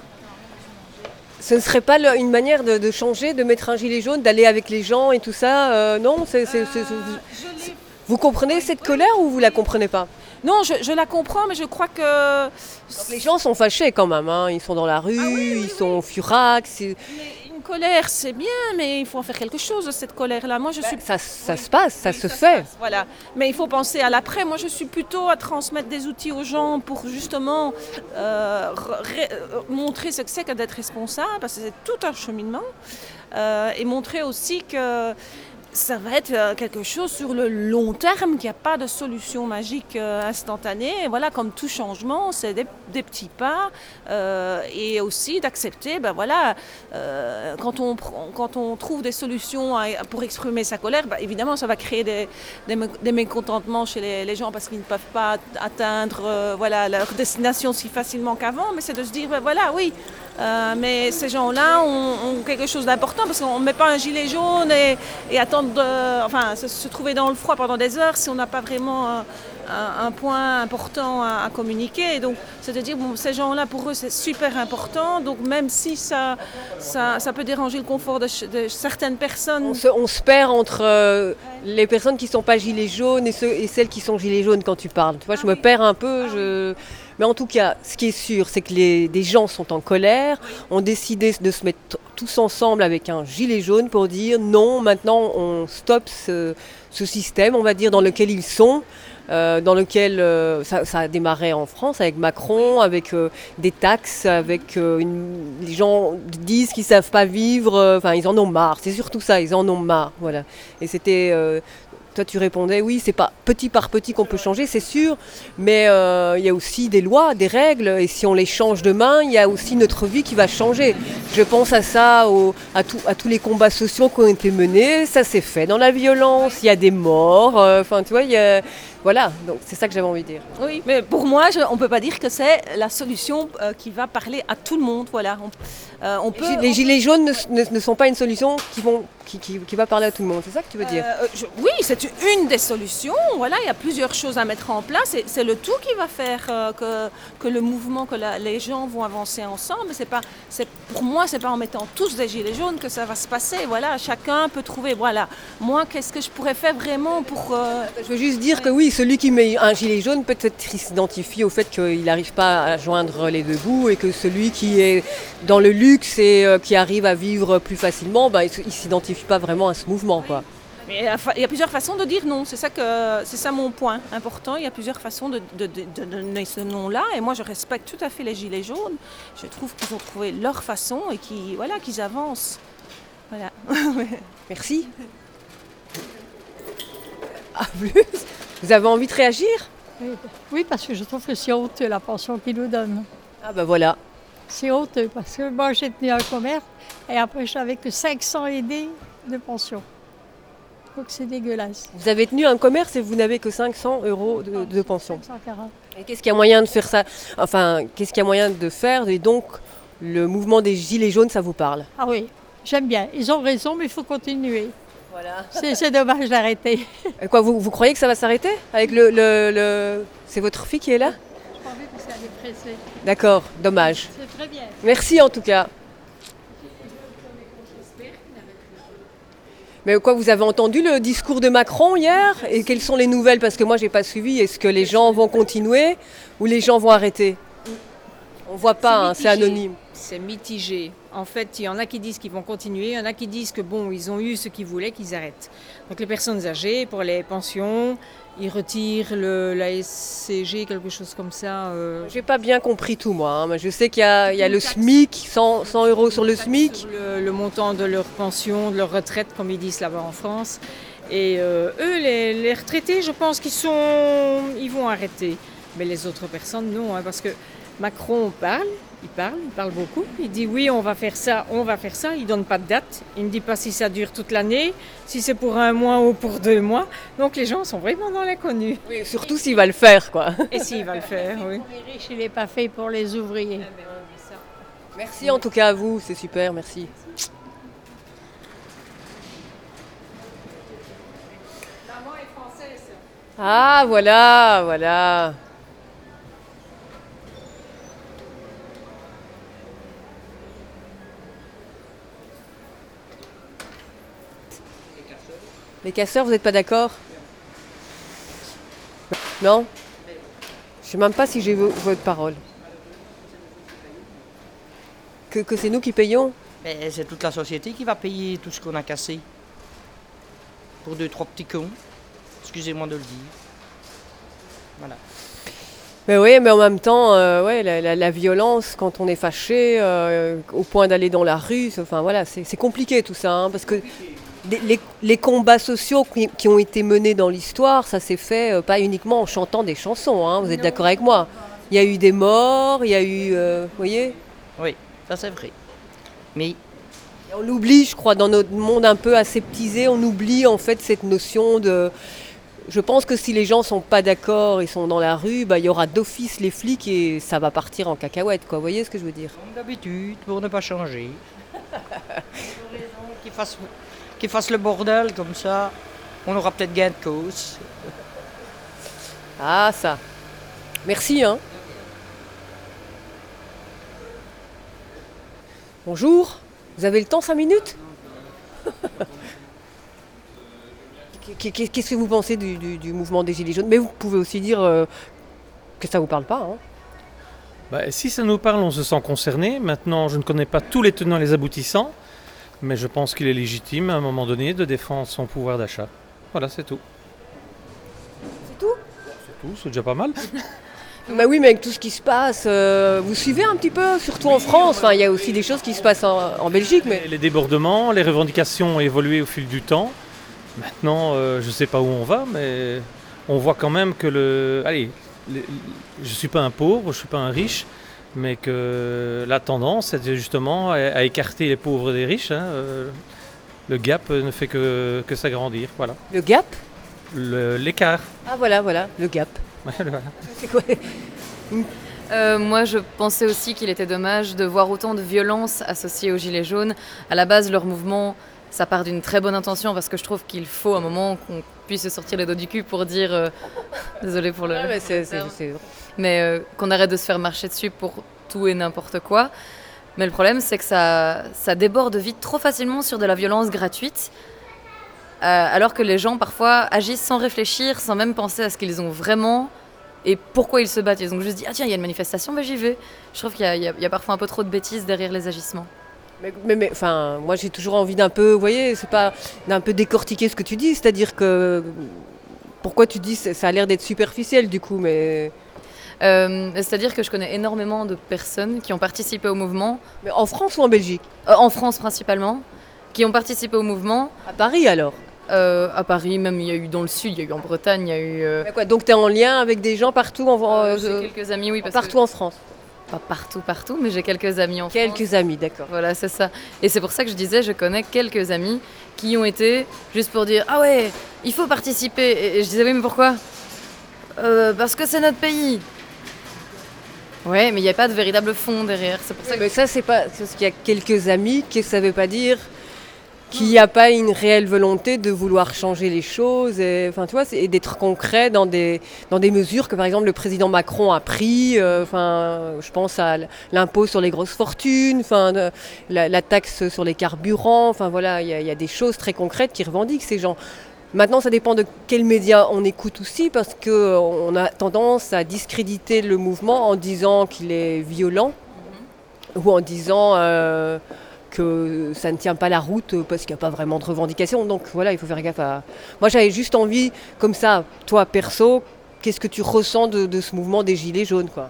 Ce ne serait pas le- une manière de, de changer, de mettre un gilet jaune, d'aller avec les gens et tout ça euh, Non c'est, c'est- c'est- c'est- vous, Je l'ai- vous comprenez cette colère ou vous la comprenez pas? Non, je, je la comprends, mais je crois que Les gens sont fâchés quand même, hein. Ils sont dans la rue, Ah oui, oui, ils sont furax. c'est- mais une colère, c'est bien, mais il faut en faire quelque chose de cette colère-là. Moi, je suis Ça, ça se passe, ça Oui, se se fait. passe, voilà. Mais il faut penser à l'après. Moi, je suis plutôt à transmettre des outils aux gens pour justement euh, ré- euh, montrer ce que c'est que d'être responsable, parce que c'est tout un cheminement. Euh, et montrer aussi que ça va être euh, quelque chose sur le long terme, qu'il n'y a pas de solution magique euh, instantanée. Et voilà, comme tout changement, c'est des, des petits pas. euh, et aussi d'accepter, ben voilà, euh, quand, on, pr- quand on trouve des solutions à- pour exprimer sa colère, ben évidemment, ça va créer des, des, mé- des mécontentements chez les, les gens parce qu'ils ne peuvent pas atteindre euh, voilà, leur destination si facilement qu'avant. Mais c'est de se dire, ben voilà, oui, euh, mais ces gens-là ont, ont quelque chose d'important parce qu'on ne met pas un gilet jaune et, et attendre, de, enfin, se, se trouver dans le froid pendant des heures si on n'a pas vraiment un, un- un point important à, à communiquer. Et donc, c'est de dire, bon, ces gens-là, pour eux, c'est super important. Donc, même si ça, ça, ça peut déranger le confort de, ch- de certaines personnes. On se, on se perd entre euh, les personnes qui ne sont pas gilets jaunes et, ceux, et celles qui sont gilets jaunes quand tu parles. Tu vois, je me perds un peu. Je... Mais en tout cas, ce qui est sûr, c'est que les, des gens sont en colère, ont décidé de se mettre t- tous ensemble avec un gilet jaune pour dire non, maintenant on stoppe ce, ce système, on va dire, dans lequel ils sont. Euh, dans lequel euh, ça, ça a démarré en France avec Macron, avec euh, des taxes, avec euh, une... les gens disent qu'ils savent pas vivre, euh, enfin ils en ont marre, c'est surtout ça, ils en ont marre, voilà. Et c'était euh, toi tu répondais, oui, c'est pas petit par petit qu'on peut changer, c'est sûr, mais euh, il y a aussi des lois, des règles, et si on les change demain, il y a aussi notre vie qui va changer. Je pense à ça, au, à, tout, à tous les combats sociaux qui ont été menés, ça s'est fait dans la violence, il y a des morts, enfin euh, tu vois, il y a... Voilà, donc c'est ça que j'avais envie de dire. Oui, mais pour moi, je, on ne peut pas dire que c'est la solution euh, qui va parler à tout le monde. Voilà. On, euh, on peut, les on... gilets jaunes ne, ne, ne sont pas une solution qui, vont, qui, qui, qui va parler à tout le monde, c'est ça que tu veux dire? euh, je, Oui, c'est une des solutions. Voilà, il y a plusieurs choses à mettre en place. Et c'est le tout qui va faire euh, que, que le mouvement, que la, les gens vont avancer ensemble. C'est pas, c'est, pour moi, ce n'est pas en mettant tous des gilets jaunes que ça va se passer. Voilà, chacun peut trouver, voilà, moi, qu'est-ce que je pourrais faire vraiment pour... Euh... Je veux juste dire que oui, celui qui met un gilet jaune peut-être s'identifie au fait qu'il n'arrive pas à joindre les deux bouts et que celui qui est dans le luxe et euh, qui arrive à vivre plus facilement, bah, il ne s'identifie pas vraiment à ce mouvement, quoi. Mais il y a plusieurs façons de dire non, c'est ça, que, c'est ça mon point important. Il y a plusieurs façons de, de, de, de donner ce nom-là et moi je respecte tout à fait les gilets jaunes. Je trouve qu'ils ont trouvé leur façon et qu'ils, voilà, qu'ils avancent. Voilà. Merci. Ah, plus, vous avez envie de réagir? Oui, parce que je trouve que c'est honteux la pension qu'ils nous donnent. Ah ben voilà. C'est honteux parce que moi j'ai tenu un commerce et après je n'avais que cinq cents aidés de pension. Donc c'est dégueulasse. Vous avez tenu un commerce et vous n'avez que cinq cents euros de, de pension. cinq cent quarante. Et qu'est-ce qu'il y a moyen de faire ça? Enfin, qu'est-ce qu'il y a moyen de faire? Et donc, le mouvement des gilets jaunes, ça vous parle? Ah oui, j'aime bien. Ils ont raison, mais il faut continuer. Voilà. C'est, c'est dommage d'arrêter. Et quoi, vous, vous croyez que ça va s'arrêter avec le, le, le... C'est votre fille qui est là? Je crois que ça allait presser. D'accord, dommage. C'est très bien. Merci en tout cas. Mais quoi, vous avez entendu le discours de Macron hier? Et quelles sont les nouvelles? Parce que moi, j'ai pas suivi. Est-ce que les gens vont continuer ou les gens vont arrêter? On voit pas, c'est, hein, c'est anonyme. C'est mitigé. En fait, il y en a qui disent qu'ils vont continuer, il y en a qui disent que bon, ils ont eu ce qu'ils voulaient, qu'ils arrêtent. Donc les personnes âgées, pour les pensions, ils retirent le, la S C G, quelque chose comme ça. Euh... J'ai pas bien compris tout, moi. Hein, mais je sais qu'il y a, il y a le SMIC, cent, cent euros sur le SMIC. Le, le montant de leur pension, de leur retraite, comme ils disent là-bas en France. Et euh, eux, les, les retraités, je pense qu'ils sont, ils vont arrêter. Mais les autres personnes, non, hein, parce que Macron parle, il parle, il parle beaucoup. Il dit oui, on va faire ça, on va faire ça. Il ne donne pas de date. Il ne dit pas si ça dure toute l'année, si c'est pour un mois ou pour deux mois. Donc les gens sont vraiment dans l'inconnu. Oui, surtout s'il va le faire, quoi. Et s'il va le faire, oui. Pour les riches, il n'est pas fait pour les ouvriers. Merci en tout cas à vous, c'est super, merci. Maman est française. Ah, voilà, voilà. Les casseurs, vous n'êtes pas d'accord? Non? Je ne sais même pas si j'ai v- votre parole. Que, que c'est nous qui payons? Mais c'est toute la société qui va payer tout ce qu'on a cassé. Pour deux, trois petits cons. Excusez-moi de le dire. Voilà. Mais oui, mais en même temps, euh, ouais, la, la, la violence, quand on est fâché, euh, au point d'aller dans la rue, c'est, enfin voilà, c'est, c'est compliqué tout ça, hein, parce que les, les, les combats sociaux qui, qui ont été menés dans l'histoire, ça s'est fait euh, pas uniquement en chantant des chansons, hein, vous êtes d'accord avec moi? Il y a eu des morts, il y a eu, euh, vous voyez? Oui, ça c'est vrai. Mais on oublie, je crois, dans notre monde un peu aseptisé, on oublie en fait cette notion de... Je pense que si les gens sont pas d'accord et sont dans la rue, bah, il y aura d'office les flics et ça va partir en cacahuète, quoi. Vous voyez ce que je veux dire? comme d'habitude, pour ne pas changer. Qu'ils fassent, qu'ils fassent le bordel, comme ça, on aura peut-être gain de cause. Ah, ça. Merci, hein. Bonjour. Vous avez le temps, cinq minutes? Qu'est-ce que vous pensez du, du, du mouvement des Gilets jaunes? Mais vous pouvez aussi dire euh, que ça ne vous parle pas. Hein. Bah, si ça nous parle, on se sent concerné. Maintenant, je ne connais pas tous les tenants et les aboutissants, mais je pense qu'il est légitime, à un moment donné, de défendre son pouvoir d'achat. Voilà, c'est tout. C'est tout? C'est tout, c'est déjà pas mal. Bah oui, mais avec tout ce qui se passe, euh, vous suivez un petit peu, surtout en France. Enfin, il y a aussi des choses qui se passent en, en Belgique. Mais... Les débordements, les revendications ont évolué au fil du temps. Maintenant, euh, je ne sais pas où on va, mais on voit quand même que le... Allez, les- je ne suis pas un pauvre, je ne suis pas un riche, mais que la tendance, c'est justement à, à écarter les pauvres des riches. hein, euh, le gap ne fait que, que s'agrandir, voilà. Le gap? Le- L'écart. Ah voilà, voilà, le gap. Voilà. C'est quoi? Euh, moi, je pensais aussi qu'il était dommage de voir autant de violence associée aux Gilets jaunes. À la base, leur mouvement, ça part d'une très bonne intention parce que je trouve qu'il faut un moment qu'on puisse se sortir les dos du cul pour dire... euh, Désolée pour le... Ah, mais c'est- c'est- c'est- Mais euh, qu'on arrête de se faire marcher dessus pour tout et n'importe quoi. Mais le problème, c'est que ça, ça déborde vite trop facilement sur de la violence gratuite. Euh, alors que les gens, parfois, agissent sans réfléchir, sans même penser à ce qu'ils ont vraiment et pourquoi ils se battent. Ils ont juste dit « Ah tiens, il y a une manifestation, ben j'y vais ». Je trouve qu'il y a, il y a- il y a parfois un peu trop de bêtises derrière les agissements. Mais, mais, mais, enfin, moi j'ai toujours envie d'un peu, vous voyez, c'est pas d'un peu décortiquer ce que tu dis, c'est-à-dire que pourquoi tu dis ça a l'air d'être superficiel du coup, mais Euh, C'est-à-dire que je connais énormément de personnes qui ont participé au mouvement. Mais en France ou en Belgique? Euh, En France principalement, qui ont participé au mouvement. À Paris alors? Euh, à Paris, même il y a eu dans le sud, il y a eu en Bretagne, il y a eu... euh, Mais quoi, donc tu es en lien avec des gens partout en, euh, euh, j'ai quelques amis, oui. Parce partout que- en France? Pas partout, partout, mais j'ai quelques amis en France. Quelques amis, d'accord. Voilà, c'est ça. Et c'est pour ça que je disais, je connais quelques amis qui ont été juste pour dire « Ah ouais, il faut participer ». Et, et je disais « Oui, mais pourquoi Euh, Parce que c'est notre pays ». Ouais, mais il n'y a pas de véritable fond derrière. C'est pour ça que... Mais ça c'est pas, c'est parce qu'il y a quelques amis, que ça veut pas dire qu'il n'y a pas une réelle volonté de vouloir changer les choses, et, enfin, tu vois, c'est- et d'être concret dans des, dans des mesures que par exemple le président Macron a pris, euh, enfin, je pense à l- l'impôt sur les grosses fortunes, enfin, de- la, la taxe sur les carburants, enfin voilà, il y, a- il y a des choses très concrètes qui revendiquent ces gens. Maintenant, ça dépend de quels médias on écoute aussi, parce qu'on a tendance à discréditer le mouvement en disant qu'il est violent, ou en disant euh, que ça ne tient pas la route parce qu'il n'y a pas vraiment de revendication. Donc voilà, il faut faire gaffe à... Moi, j'avais juste envie, comme ça, toi, perso, qu'est-ce que tu ressens de, de ce mouvement des Gilets jaunes, quoi?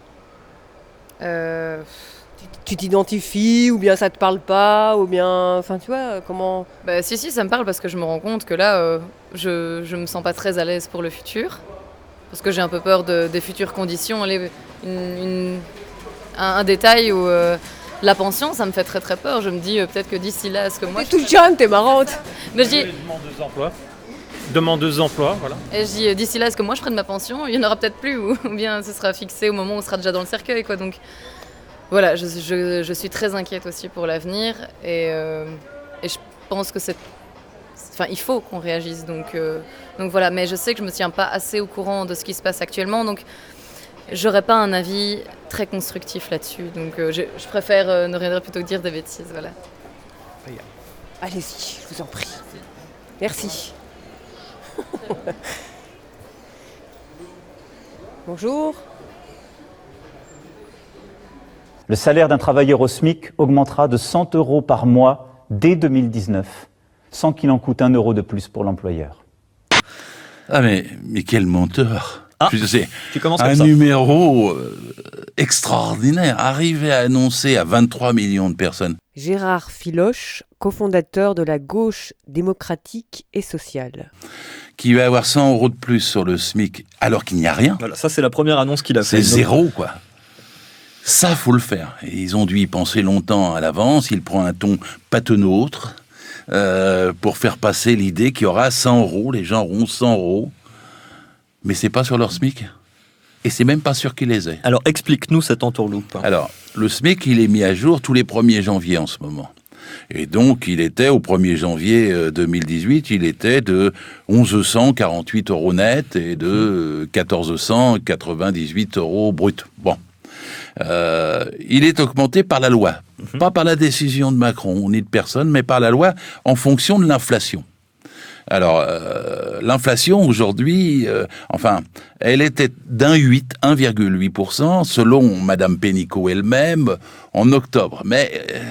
Euh, Tu t'identifies, ou bien ça te parle pas, ou bien... Enfin, tu vois, comment... Bah, si, si, ça me parle parce que je me rends compte que là, euh, je, je me sens pas très à l'aise pour le futur. Parce que j'ai un peu peur de, des futures conditions. Allez, une, une- un, un détail où euh, la pension, ça me fait très très peur. Je me dis euh, peut-être que d'ici là, est-ce que moi... T'es toute jeune, t'es marrante. Mais je dis, Demandeuse d'emploi. Demandeuse d'emploi, voilà. et je dis euh, d'ici là, est-ce que moi je prenne ma pension? Il y en aura peut-être plus, ou, ou bien ce sera fixé au moment où on sera déjà dans le cercueil, quoi. Donc voilà, je, je, je suis très inquiète aussi pour l'avenir. Et, euh, et je pense que c'est... Enfin, il faut qu'on réagisse, donc, euh, donc voilà. Mais je sais que je me tiens pas assez au courant de ce qui se passe actuellement, donc j'aurais pas un avis très constructif là-dessus. Donc euh, je, je préfère euh, ne rien dire plutôt que dire des bêtises, voilà. Allez-y, je vous en prie. Merci. Bonjour. Le salaire d'un travailleur au SMIC augmentera de cent euros par mois dès deux mille dix-neuf, sans qu'il en coûte un euro de plus pour l'employeur. Ah mais, mais quel menteur. Ah, Je sais, tu commences un comme ça. numéro euh, extraordinaire, arrivé à annoncer à vingt-trois millions de personnes. Gérard Filoche, cofondateur de la gauche démocratique et sociale. Qui va avoir cent euros de plus sur le SMIC, alors qu'il n'y a rien. Voilà, ça c'est la première annonce qu'il a C'est fait. zéro, quoi. Ça, faut le faire. Et ils ont dû y penser longtemps à l'avance. Il prend un ton patenôtre euh, pour faire passer l'idée qu'il y aura cent euros. Les gens auront cent euros. Mais c'est pas sur leur SMIC. Et c'est même pas sûr qu'ils les aient. Alors explique-nous cette entourloupe. Alors, le SMIC, il est mis à jour tous les premiers janvier en ce moment. Et donc, il était, au premier janvier deux mille dix-huit, il était de onze cent quarante-huit euros net et de euh, quatorze cent quatre-vingt-dix-huit euros brut. Bon. Euh, il est augmenté par la loi, mmh. pas par la décision de Macron ni de personne, mais par la loi en fonction de l'inflation. Alors, euh, l'inflation aujourd'hui, euh, enfin, elle était d'un huit, un virgule huit pour cent selon Madame Pénicaud elle-même en octobre. Mais euh,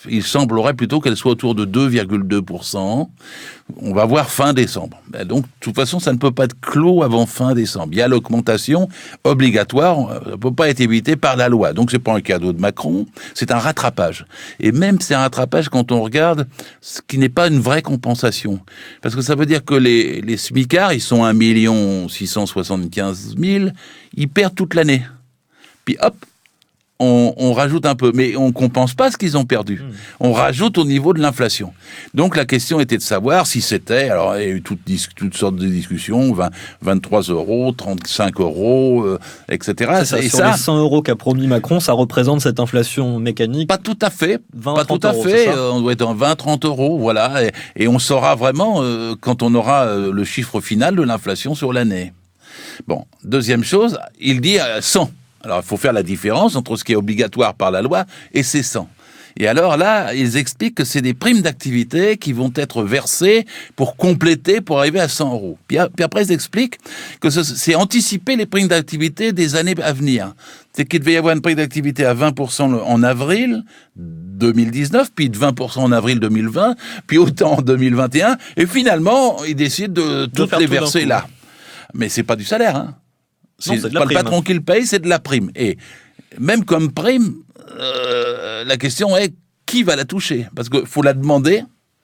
il semblerait plutôt qu'elle soit autour de deux virgule deux pour cent. On va voir fin décembre. Ben donc, de toute façon, ça ne peut pas être clos avant fin décembre. Il y a l'augmentation obligatoire, ça ne peut pas être évité par la loi. Donc, c'est pas un cadeau de Macron, c'est un rattrapage. Et même, c'est un rattrapage quand on regarde ce qui n'est pas une vraie compensation. Parce que ça veut dire que les, les smicards, ils sont un million six cent soixante-quinze mille, ils perdent toute l'année. Puis hop, On, on rajoute un peu, mais on ne compense pas ce qu'ils ont perdu. Mmh. On rajoute au niveau de l'inflation. Donc la question était de savoir si c'était, alors il y a eu toutes, toutes sortes de discussions, vingt, vingt-trois euros, trente-cinq euros, euh, et cetera. Ça, et sur ça, les cent euros qu'a promis Macron, ça représente cette inflation mécanique? Pas tout à fait. vingt, pas tout à euros, fait. Euh, on doit être en vingt à trente euros, voilà. Et, et on saura vraiment euh, quand on aura euh, le chiffre final de l'inflation sur l'année. Bon, deuxième chose, il dit euh, cent. Alors, il faut faire la différence entre ce qui est obligatoire par la loi et ces cent. Et alors là, ils expliquent que c'est des primes d'activité qui vont être versées pour compléter, pour arriver à cent euros. Puis, puis après, ils expliquent que ce, c'est anticiper les primes d'activité des années à venir. C'est qu'il devait y avoir une prime d'activité à vingt pour cent en avril deux mille dix-neuf, puis de vingt pour cent en avril deux mille vingt, puis autant en deux mille vingt et un, et finalement, ils décident de, de toutes les verser là. Mais c'est pas du salaire, hein. C'est, c'est pas le patron qui le paye, c'est de la prime. Et même comme prime, euh, la question est qui va la toucher? Parce qu'il faut la demander.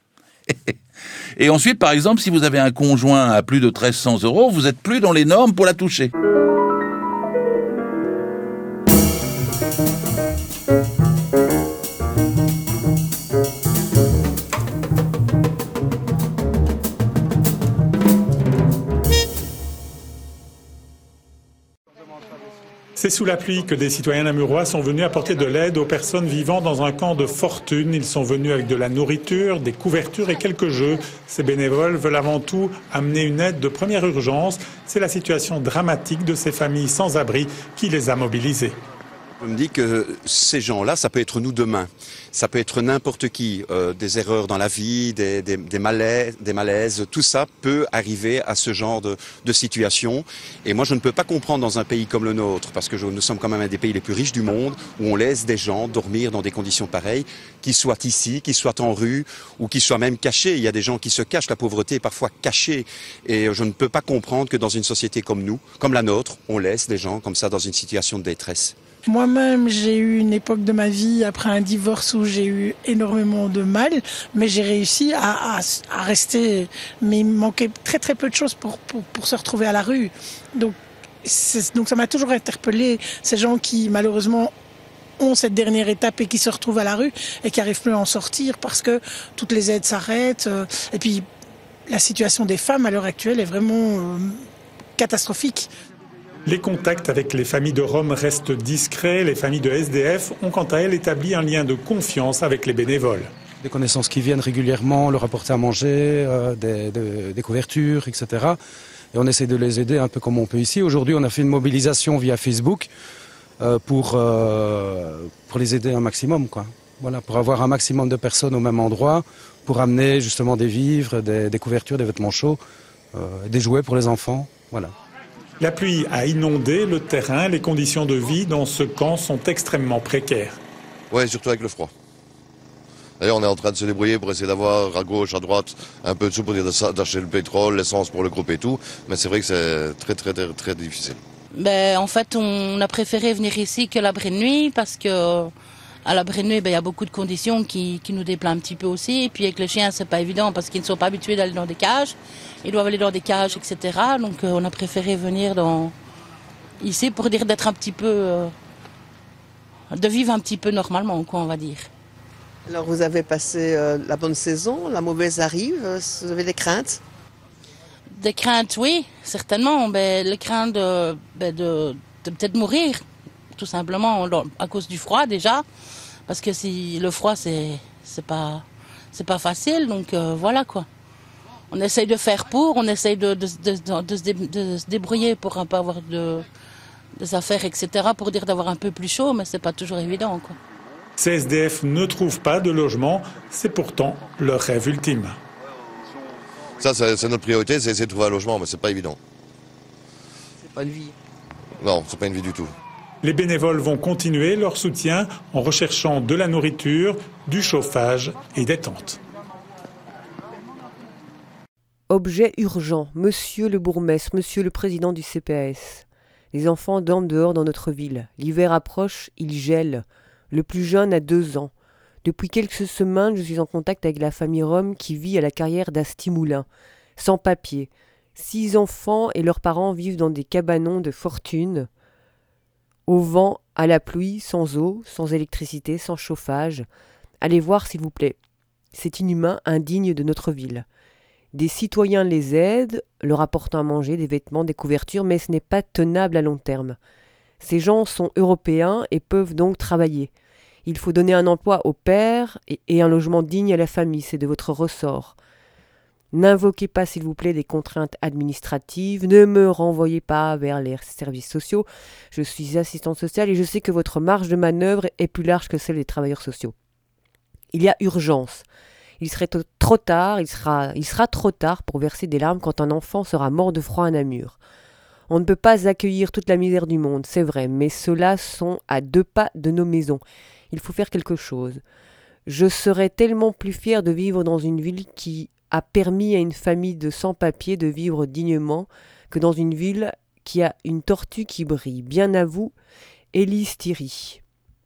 Et ensuite, par exemple, si vous avez un conjoint à plus de treize cents euros, vous n'êtes plus dans les normes pour la toucher. C'est sous la pluie que des citoyens namurois sont venus apporter de l'aide aux personnes vivant dans un camp de fortune. Ils sont venus avec de la nourriture, des couvertures et quelques jeux. Ces bénévoles veulent avant tout amener une aide de première urgence. C'est la situation dramatique de ces familles sans abri qui les a mobilisés. Je me dis que ces gens-là, ça peut être nous demain. Ça peut être n'importe qui. Euh, des erreurs dans la vie, des, des, des, malaises, des malaises, tout ça peut arriver à ce genre de, de situation. Et moi, je ne peux pas comprendre dans un pays comme le nôtre, parce que je, nous sommes quand même un des pays les plus riches du monde, où on laisse des gens dormir dans des conditions pareilles, qu'ils soient ici, qu'ils soient en rue, ou qu'ils soient même cachés. Il y a des gens qui se cachent. La pauvreté est parfois cachée. Et je ne peux pas comprendre que dans une société comme nous, comme la nôtre, on laisse des gens comme ça dans une situation de détresse. Moi-même, j'ai eu une époque de ma vie après un divorce où j'ai eu énormément de mal, mais j'ai réussi à, à, à rester. Mais il me manquait très très peu de choses pour, pour, pour se retrouver à la rue. Donc, c'est, donc ça m'a toujours interpellée, ces gens qui malheureusement ont cette dernière étape et qui se retrouvent à la rue et qui n'arrivent plus à en sortir parce que toutes les aides s'arrêtent. Et puis, la situation des femmes à l'heure actuelle est vraiment euh, catastrophique. Les contacts avec les familles de Roms restent discrets. Les familles de S D F ont quant à elles établi un lien de confiance avec les bénévoles. Des connaissances qui viennent régulièrement leur apporter à manger, euh, des, des, des couvertures, et cetera. Et on essaie de les aider un peu comme on peut ici. Aujourd'hui, on a fait une mobilisation via Facebook euh, pour, euh, pour les aider un maximum, quoi. Voilà, pour avoir un maximum de personnes au même endroit, pour amener justement des vivres, des, des couvertures, des vêtements chauds, euh, des jouets pour les enfants. Voilà. La pluie a inondé le terrain. Les conditions de vie dans ce camp sont extrêmement précaires. Oui, surtout avec le froid. D'ailleurs, on est en train de se débrouiller pour essayer d'avoir à gauche, à droite, un peu de sous pour dire d'acheter le pétrole, l'essence pour le groupe et tout. Mais c'est vrai que c'est très, très, très, très difficile. Ben, en fait, on a préféré venir ici que l'abri de nuit parce que à l'abri de nuit, ben, y a beaucoup de conditions qui, qui nous déplaisent un petit peu aussi. Et puis avec les chiens, c'est pas évident parce qu'ils ne sont pas habitués d'aller dans des cages. Ils doivent aller dans des cages, et cetera. Donc, euh, on a préféré venir dans... ici pour dire d'être un petit peu... Euh... de vivre un petit peu normalement, quoi, on va dire. Alors, vous avez passé euh, la bonne saison, la mauvaise arrive, vous avez des craintes? Des craintes, oui, certainement. Ben, les craintes de, ben, de, de peut-être mourir, tout simplement, à cause du froid déjà. Parce que si le froid, c'est, c'est pas, c'est pas facile, donc euh, voilà, quoi. On essaye de faire pour, on essaye de, de, de, de, de, se, dé, de se débrouiller pour un peu avoir de, des affaires, et cetera, pour dire d'avoir un peu plus chaud, mais c'est pas toujours évident, quoi. Ces S D F ne trouvent pas de logement, c'est pourtant leur rêve ultime. Ça, c'est, c'est notre priorité, c'est essayer de trouver un logement, mais c'est pas évident. C'est pas une vie. Non, c'est pas une vie du tout. Les bénévoles vont continuer leur soutien en recherchant de la nourriture, du chauffage et des tentes. Objet urgent. Monsieur le bourgmestre, monsieur le président du C P A S. Les enfants dorment dehors dans notre ville. L'hiver approche, il gèle. Le plus jeune a deux ans. Depuis quelques semaines, je suis en contact avec la famille Rome qui vit à la carrière d'Asti-Moulin. Sans papier. Six enfants et leurs parents vivent dans des cabanons de fortune. Au vent, à la pluie, sans eau, sans électricité, sans chauffage. Allez voir s'il vous plaît. C'est inhumain, indigne de notre ville. Des citoyens les aident, leur apportant à manger, des vêtements, des couvertures, mais ce n'est pas tenable à long terme. Ces gens sont européens et peuvent donc travailler. Il faut donner un emploi aux pères et, et un logement digne à la famille, c'est de votre ressort. N'invoquez pas, s'il vous plaît, des contraintes administratives, ne me renvoyez pas vers les services sociaux. Je suis assistante sociale et je sais que votre marge de manœuvre est plus large que celle des travailleurs sociaux. Il y a urgence. Il serait t- trop tard, il sera, il sera trop tard pour verser des larmes quand un enfant sera mort de froid à Namur. On ne peut pas accueillir toute la misère du monde, c'est vrai, mais ceux-là sont à deux pas de nos maisons. Il faut faire quelque chose. Je serais tellement plus fière de vivre dans une ville qui a permis à une famille de sans-papiers de vivre dignement que dans une ville qui a une tortue qui brille. Bien à vous, Élise Thierry.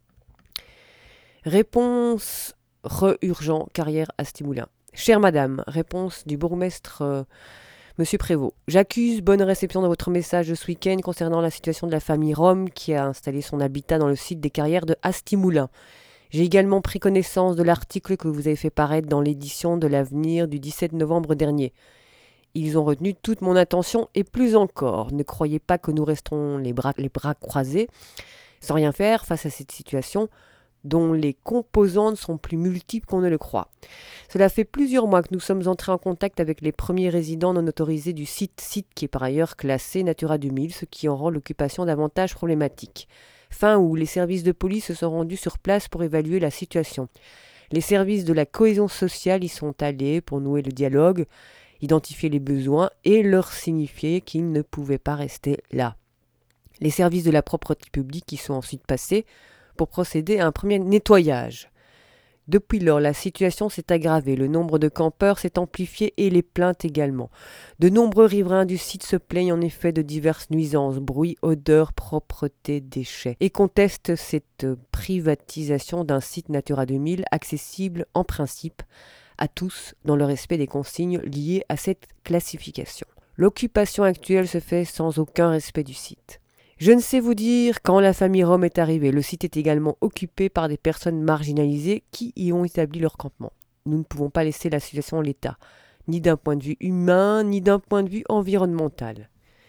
Réponse re-urgent, carrière Asti-Moulin. Chère madame, réponse du bourgmestre euh, Monsieur Prévost. J'accuse bonne réception de votre message de ce week-end concernant la situation de la famille Rome qui a installé son habitat dans le site des carrières de Asti-Moulin. J'ai également pris connaissance de l'article que vous avez fait paraître dans l'édition de l'Avenir du dix-sept novembre dernier. Ils ont retenu toute mon attention et plus encore. Ne croyez pas que nous resterons les bras, les bras croisés, sans rien faire face à cette situation dont les composantes sont plus multiples qu'on ne le croit. Cela fait plusieurs mois que nous sommes entrés en contact avec les premiers résidents non autorisés du site, site qui est par ailleurs classé Natura deux mille, ce qui en rend l'occupation davantage problématique. Fin août, les services de police se sont rendus sur place pour évaluer la situation. Les services de la cohésion sociale y sont allés pour nouer le dialogue, identifier les besoins et leur signifier qu'ils ne pouvaient pas rester là. Les services de la propreté publique y sont ensuite passés pour procéder à un premier nettoyage. Depuis lors, la situation s'est aggravée, le nombre de campeurs s'est amplifié et les plaintes également. De nombreux riverains du site se plaignent en effet de diverses nuisances, bruit, odeurs, propreté, déchets, et contestent cette privatisation d'un site Natura deux mille accessible en principe à tous dans le respect des consignes liées à cette classification. L'occupation actuelle se fait sans aucun respect du site. Je ne sais vous dire quand la famille Rome est arrivée. Le site est également occupé par des personnes marginalisées qui y ont établi leur campement. Nous ne pouvons pas laisser la situation en l'état, ni d'un point de vue humain, ni d'un point de vue environnemental.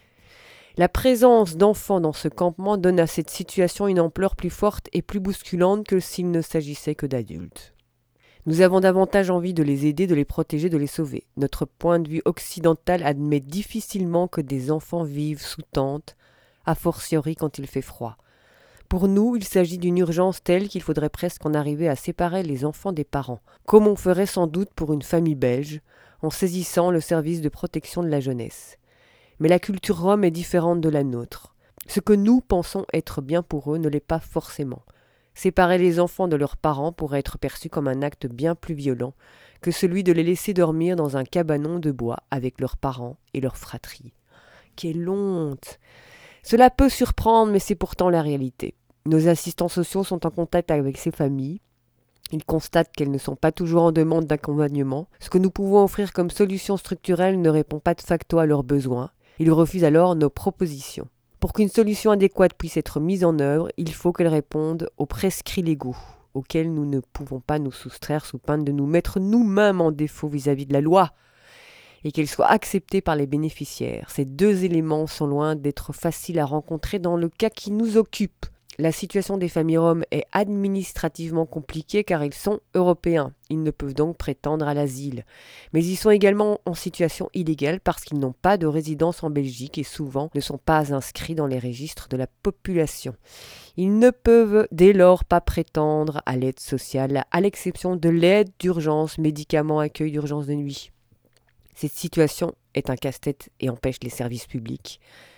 La présence d'enfants dans ce campement donne à cette situation une ampleur plus forte et plus bousculante que s'il ne s'agissait que d'adultes. Nous avons davantage envie de les aider, de les protéger, de les sauver. Notre point de vue occidental admet difficilement que des enfants vivent sous tente, a fortiori quand il fait froid. Pour nous, il s'agit d'une urgence telle qu'il faudrait presque en arriver à séparer les enfants des parents, comme on ferait sans doute pour une famille belge, en saisissant le service de protection de la jeunesse. Mais la culture rome est différente de la nôtre. Ce que nous pensons être bien pour eux ne l'est pas forcément. Séparer les enfants de leurs parents pourrait être perçu comme un acte bien plus violent que celui de les laisser dormir dans un cabanon de bois avec leurs parents et leurs fratries. Quelle honte! Cela peut surprendre, mais c'est pourtant la réalité. Nos assistants sociaux sont en contact avec ces familles. Ils constatent qu'elles ne sont pas toujours en demande d'accompagnement. Ce que nous pouvons offrir comme solution structurelle ne répond pas de facto à leurs besoins. Ils refusent alors nos propositions. Pour qu'une solution adéquate puisse être mise en œuvre, il faut qu'elle réponde aux prescrits légaux, auxquels nous ne pouvons pas nous soustraire sous peine de nous mettre nous-mêmes en défaut vis-à-vis de la loi, et qu'elle soit acceptée par les bénéficiaires. Ces deux éléments sont loin d'être faciles à rencontrer dans le cas qui nous occupe. La situation des familles roms est administrativement compliquée car ils sont européens. Ils ne peuvent donc prétendre à l'asile. Mais ils sont également en situation illégale parce qu'ils n'ont pas de résidence en Belgique et souvent ne sont pas inscrits dans les registres de la population. Ils ne peuvent dès lors pas prétendre à l'aide sociale, à l'exception de l'aide d'urgence, médicaments, accueil d'urgence de nuit. Cette situation est un casse-tête et empêche les services publics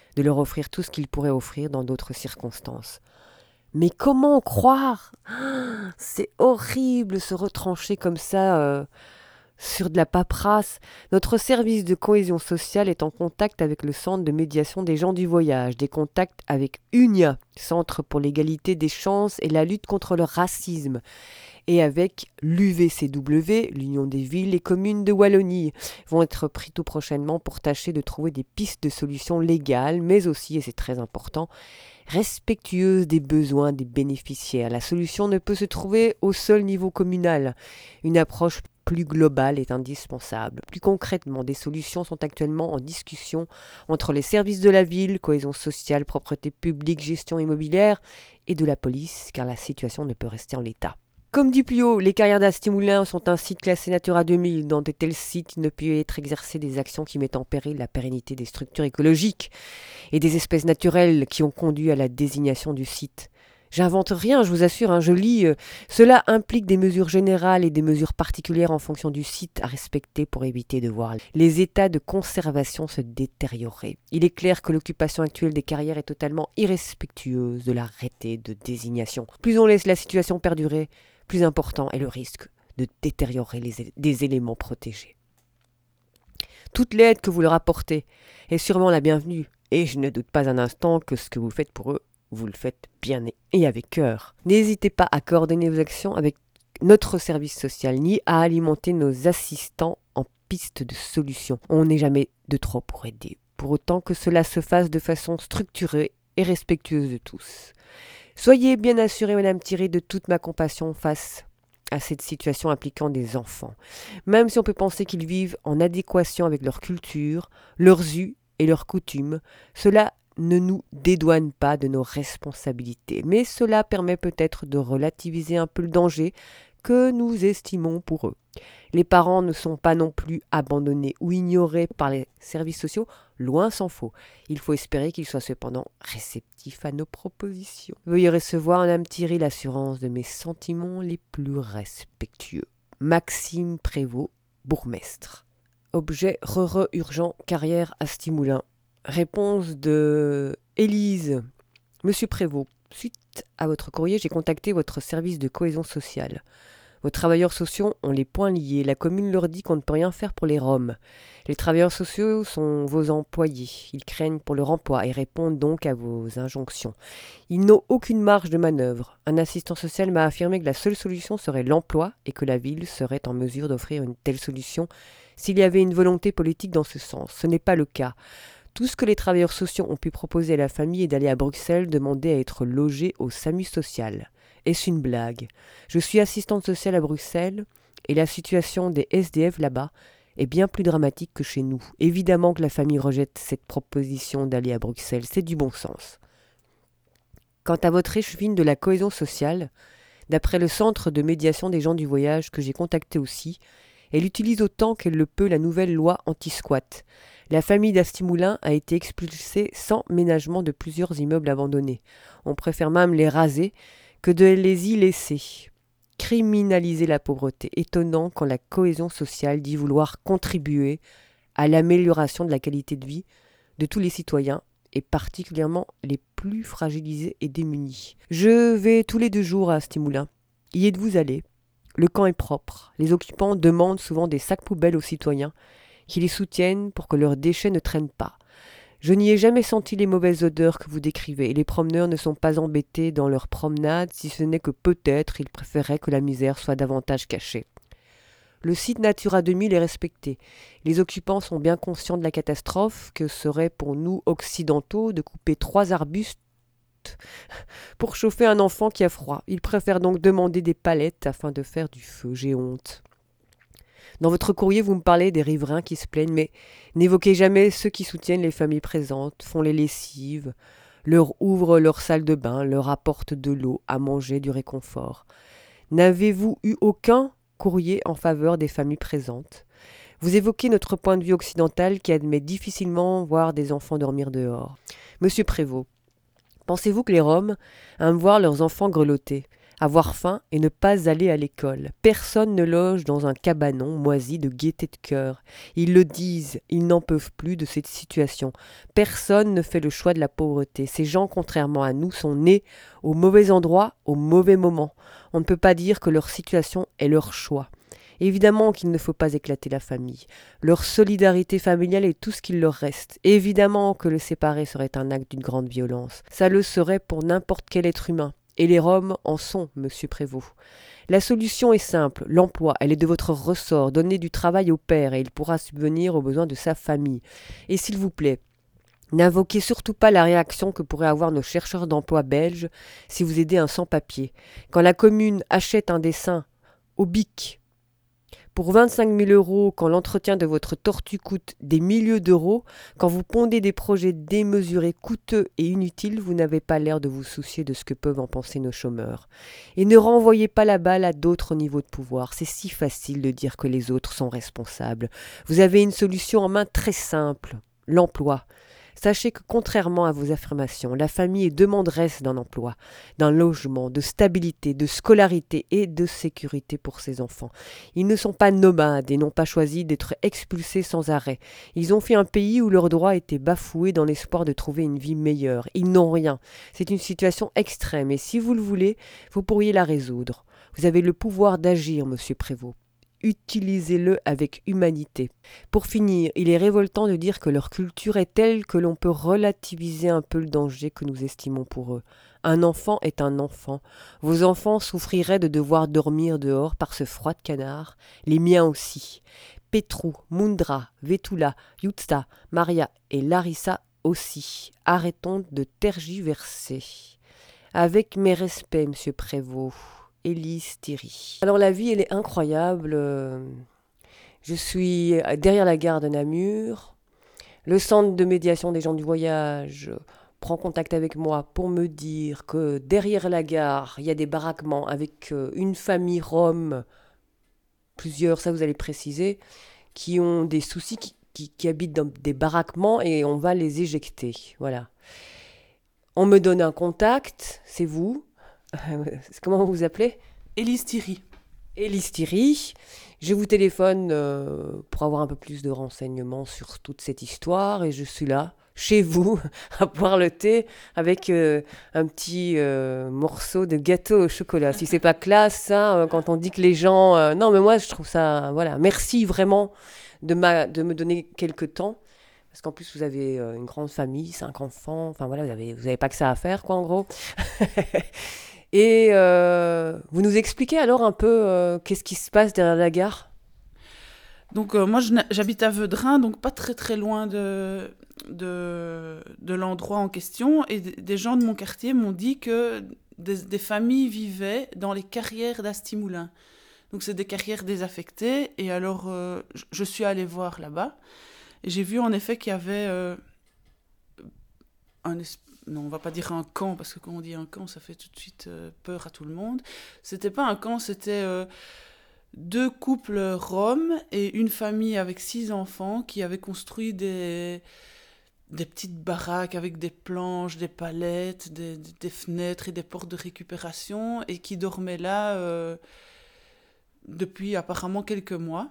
de leur offrir tout ce qu'ils pourraient offrir dans d'autres circonstances. Mais comment croire ? C'est horrible se retrancher comme ça euh, sur de la paperasse. Notre service de cohésion sociale est en contact avec le Centre de médiation des gens du voyage, des contacts avec U N I A, Centre pour l'égalité des chances et la lutte contre le racisme, et avec l'U V C W, l'Union des villes et communes de Wallonie, vont être pris tout prochainement pour tâcher de trouver des pistes de solutions légales, mais aussi, et c'est très important, respectueuses des besoins des bénéficiaires. La solution ne peut se trouver au seul niveau communal. Une approche plus globale est indispensable. Plus concrètement, des solutions sont actuellement en discussion entre les services de la ville, cohésion sociale, propreté publique, gestion immobilière et de la police, car la situation ne peut rester en l'état. Comme dit plus haut, les carrières d'Asti-Moulins sont un site classé Natura deux mille. Dans de tels sites, il ne peut être exercé des actions qui mettent en péril la pérennité des structures écologiques et des espèces naturelles qui ont conduit à la désignation du site. J'invente rien, je vous assure, hein, je lis. Euh, cela implique des mesures générales et des mesures particulières en fonction du site à respecter pour éviter de voir les états de conservation se détériorer. Il est clair que l'occupation actuelle des carrières est totalement irrespectueuse de l'arrêté de désignation. Plus on laisse la situation perdurer, plus important est le risque de détériorer les, des éléments protégés. Toute l'aide que vous leur apportez est sûrement la bienvenue, et je ne doute pas un instant que ce que vous faites pour eux, vous le faites bien et avec cœur. N'hésitez pas à coordonner vos actions avec notre service social, ni à alimenter nos assistants en piste de solutions. On n'est jamais de trop pour aider, pour autant que cela se fasse de façon structurée et respectueuse de tous. Soyez bien assurée, Madame Thierry, de toute ma compassion face à cette situation impliquant des enfants. Même si on peut penser qu'ils vivent en adéquation avec leur culture, leurs us et leurs coutumes, cela ne nous dédouane pas de nos responsabilités. Mais cela permet peut-être de relativiser un peu le danger que nous estimons pour eux. Les parents ne sont pas non plus abandonnés ou ignorés par les services sociaux, loin s'en faut. Il faut espérer qu'ils soient cependant réceptifs à nos propositions. Veuillez recevoir, Madame Thierry, l'assurance de mes sentiments les plus respectueux. Maxime Prévost, bourgmestre. Objet Re-Re urgent, carrière Asti-Moulins. Réponse de Élise. Monsieur Prévost, suite à votre courrier, j'ai contacté votre service de cohésion sociale. Vos travailleurs sociaux ont les poings liés. La commune leur dit qu'on ne peut rien faire pour les Roms. Les travailleurs sociaux sont vos employés. Ils craignent pour leur emploi et répondent donc à vos injonctions. Ils n'ont aucune marge de manœuvre. Un assistant social m'a affirmé que la seule solution serait l'emploi et que la ville serait en mesure d'offrir une telle solution s'il y avait une volonté politique dans ce sens. Ce n'est pas le cas. Tout ce que les travailleurs sociaux ont pu proposer à la famille est d'aller à Bruxelles demander à être logés au SAMU social. Est-ce une blague ? Je suis assistante sociale à Bruxelles et la situation des S D F là-bas est bien plus dramatique que chez nous. Évidemment que la famille rejette cette proposition d'aller à Bruxelles, c'est du bon sens. Quant à votre échevine de la cohésion sociale, d'après le centre de médiation des gens du voyage que j'ai contacté aussi, elle utilise autant qu'elle le peut la nouvelle loi anti-squat. La famille d'Asti-Moulins a été expulsée sans ménagement de plusieurs immeubles abandonnés. On préfère même les raser que de les y laisser. Criminaliser la pauvreté. Étonnant quand la cohésion sociale dit vouloir contribuer à l'amélioration de la qualité de vie de tous les citoyens et particulièrement les plus fragilisés et démunis. Je vais tous les deux jours à Asti-Moulins. Y êtes-vous allé ? Le camp est propre. Les occupants demandent souvent des sacs poubelles aux citoyens qui les soutiennent pour que leurs déchets ne traînent pas. Je n'y ai jamais senti les mauvaises odeurs que vous décrivez, et les promeneurs ne sont pas embêtés dans leur promenade, si ce n'est que peut-être ils préféraient que la misère soit davantage cachée. Le site Natura deux mille est respecté. Les occupants sont bien conscients de la catastrophe que serait pour nous occidentaux de couper trois arbustes pour chauffer un enfant qui a froid. Ils préfèrent donc demander des palettes afin de faire du feu. J'ai honte. Dans votre courrier, vous me parlez des riverains qui se plaignent, mais n'évoquez jamais ceux qui soutiennent les familles présentes, font les lessives, leur ouvrent leur salle de bain, leur apportent de l'eau, à manger, du réconfort. N'avez-vous eu aucun courrier en faveur des familles présentes ? Vous évoquez notre point de vue occidental qui admet difficilement voir des enfants dormir dehors. Monsieur Prévost, pensez-vous que les Roms aiment voir leurs enfants grelotter ? avoir faim et ne pas aller à l'école. Personne ne loge dans un cabanon moisi de gaieté de cœur. Ils le disent, ils n'en peuvent plus de cette situation. Personne ne fait le choix de la pauvreté. Ces gens, contrairement à nous, sont nés au mauvais endroit, au mauvais moment. On ne peut pas dire que leur situation est leur choix. Évidemment qu'il ne faut pas éclater la famille. Leur solidarité familiale est tout ce qu'il leur reste. Évidemment que le séparer serait un acte d'une grande violence. Ça le serait pour n'importe quel être humain. Et les Roms en sont, monsieur Prévost. La solution est simple, l'emploi, elle est de votre ressort. Donnez du travail au père et il pourra subvenir aux besoins de sa famille. Et s'il vous plaît, n'invoquez surtout pas la réaction que pourraient avoir nos chercheurs d'emploi belges si vous aidez un sans-papier. Quand la commune achète un dessin au bic pour vingt-cinq mille euros, quand l'entretien de votre tortue coûte des milliers d'euros, quand vous pondez des projets démesurés, coûteux et inutiles, vous n'avez pas l'air de vous soucier de ce que peuvent en penser nos chômeurs. Et ne renvoyez pas la balle à d'autres niveaux de pouvoir. C'est si facile de dire que les autres sont responsables. Vous avez une solution en main très simple, l'emploi. Sachez que contrairement à vos affirmations, la famille est demanderesse d'un emploi, d'un logement, de stabilité, de scolarité et de sécurité pour ses enfants. Ils ne sont pas nomades et n'ont pas choisi d'être expulsés sans arrêt. Ils ont fait un pays où leurs droits étaient bafoués dans l'espoir de trouver une vie meilleure. Ils n'ont rien. C'est une situation extrême et si vous le voulez, vous pourriez la résoudre. Vous avez le pouvoir d'agir, monsieur Prévost. Utilisez-le avec humanité. Pour finir, il est révoltant de dire que leur culture est telle que l'on peut relativiser un peu le danger que nous estimons pour eux. Un enfant est un enfant. Vos enfants souffriraient de devoir dormir dehors par ce froid de canard. Les miens aussi. Petrou, Mundra, Vetula, Yutsta, Maria et Larissa aussi. Arrêtons de tergiverser. Avec mes respects, monsieur Prévost. Élise Thierry. Alors la vie, elle est incroyable. Je suis derrière la gare de Namur. Le centre de médiation des gens du voyage prend contact avec moi pour me dire que derrière la gare, il y a des baraquements avec une famille rome, plusieurs, ça vous allez préciser, qui ont des soucis, qui, qui, qui habitent dans des baraquements et on va les éjecter. Voilà. On me donne un contact, c'est vous. Comment vous vous appelez ? Élise Thierry. Élise Thierry. Je vous téléphone euh, pour avoir un peu plus de renseignements sur toute cette histoire et je suis là, chez vous, à boire le thé avec euh, un petit euh, morceau de gâteau au chocolat. Si c'est pas classe, ça, euh, quand on dit que les gens... Euh, non, mais moi, je trouve ça... Voilà. Merci vraiment de, ma, de me donner quelques temps. Parce qu'en plus, vous avez euh, une grande famille, cinq enfants. Enfin, voilà, vous avez, vous avez pas que ça à faire, quoi, en gros. Et euh, vous nous expliquez alors un peu euh, qu'est-ce qui se passe derrière la gare ? Donc euh, moi je n'a- j'habite à Veudrin, donc pas très très loin de, de, de l'endroit en question. Et d- des gens de mon quartier m'ont dit que des, des familles vivaient dans les carrières d'Astimoulin. Donc c'est des carrières désaffectées. Et alors euh, je, je suis allée voir là-bas. Et j'ai vu en effet qu'il y avait euh, un espèce... Non, on va pas dire un camp, parce que quand on dit un camp, ça fait tout de suite euh, peur à tout le monde. C'était pas un camp, c'était euh, deux couples roms et une famille avec six enfants qui avaient construit des, des petites baraques avec des planches, des palettes, des, des fenêtres et des portes de récupération et qui dormaient là euh, depuis apparemment quelques mois.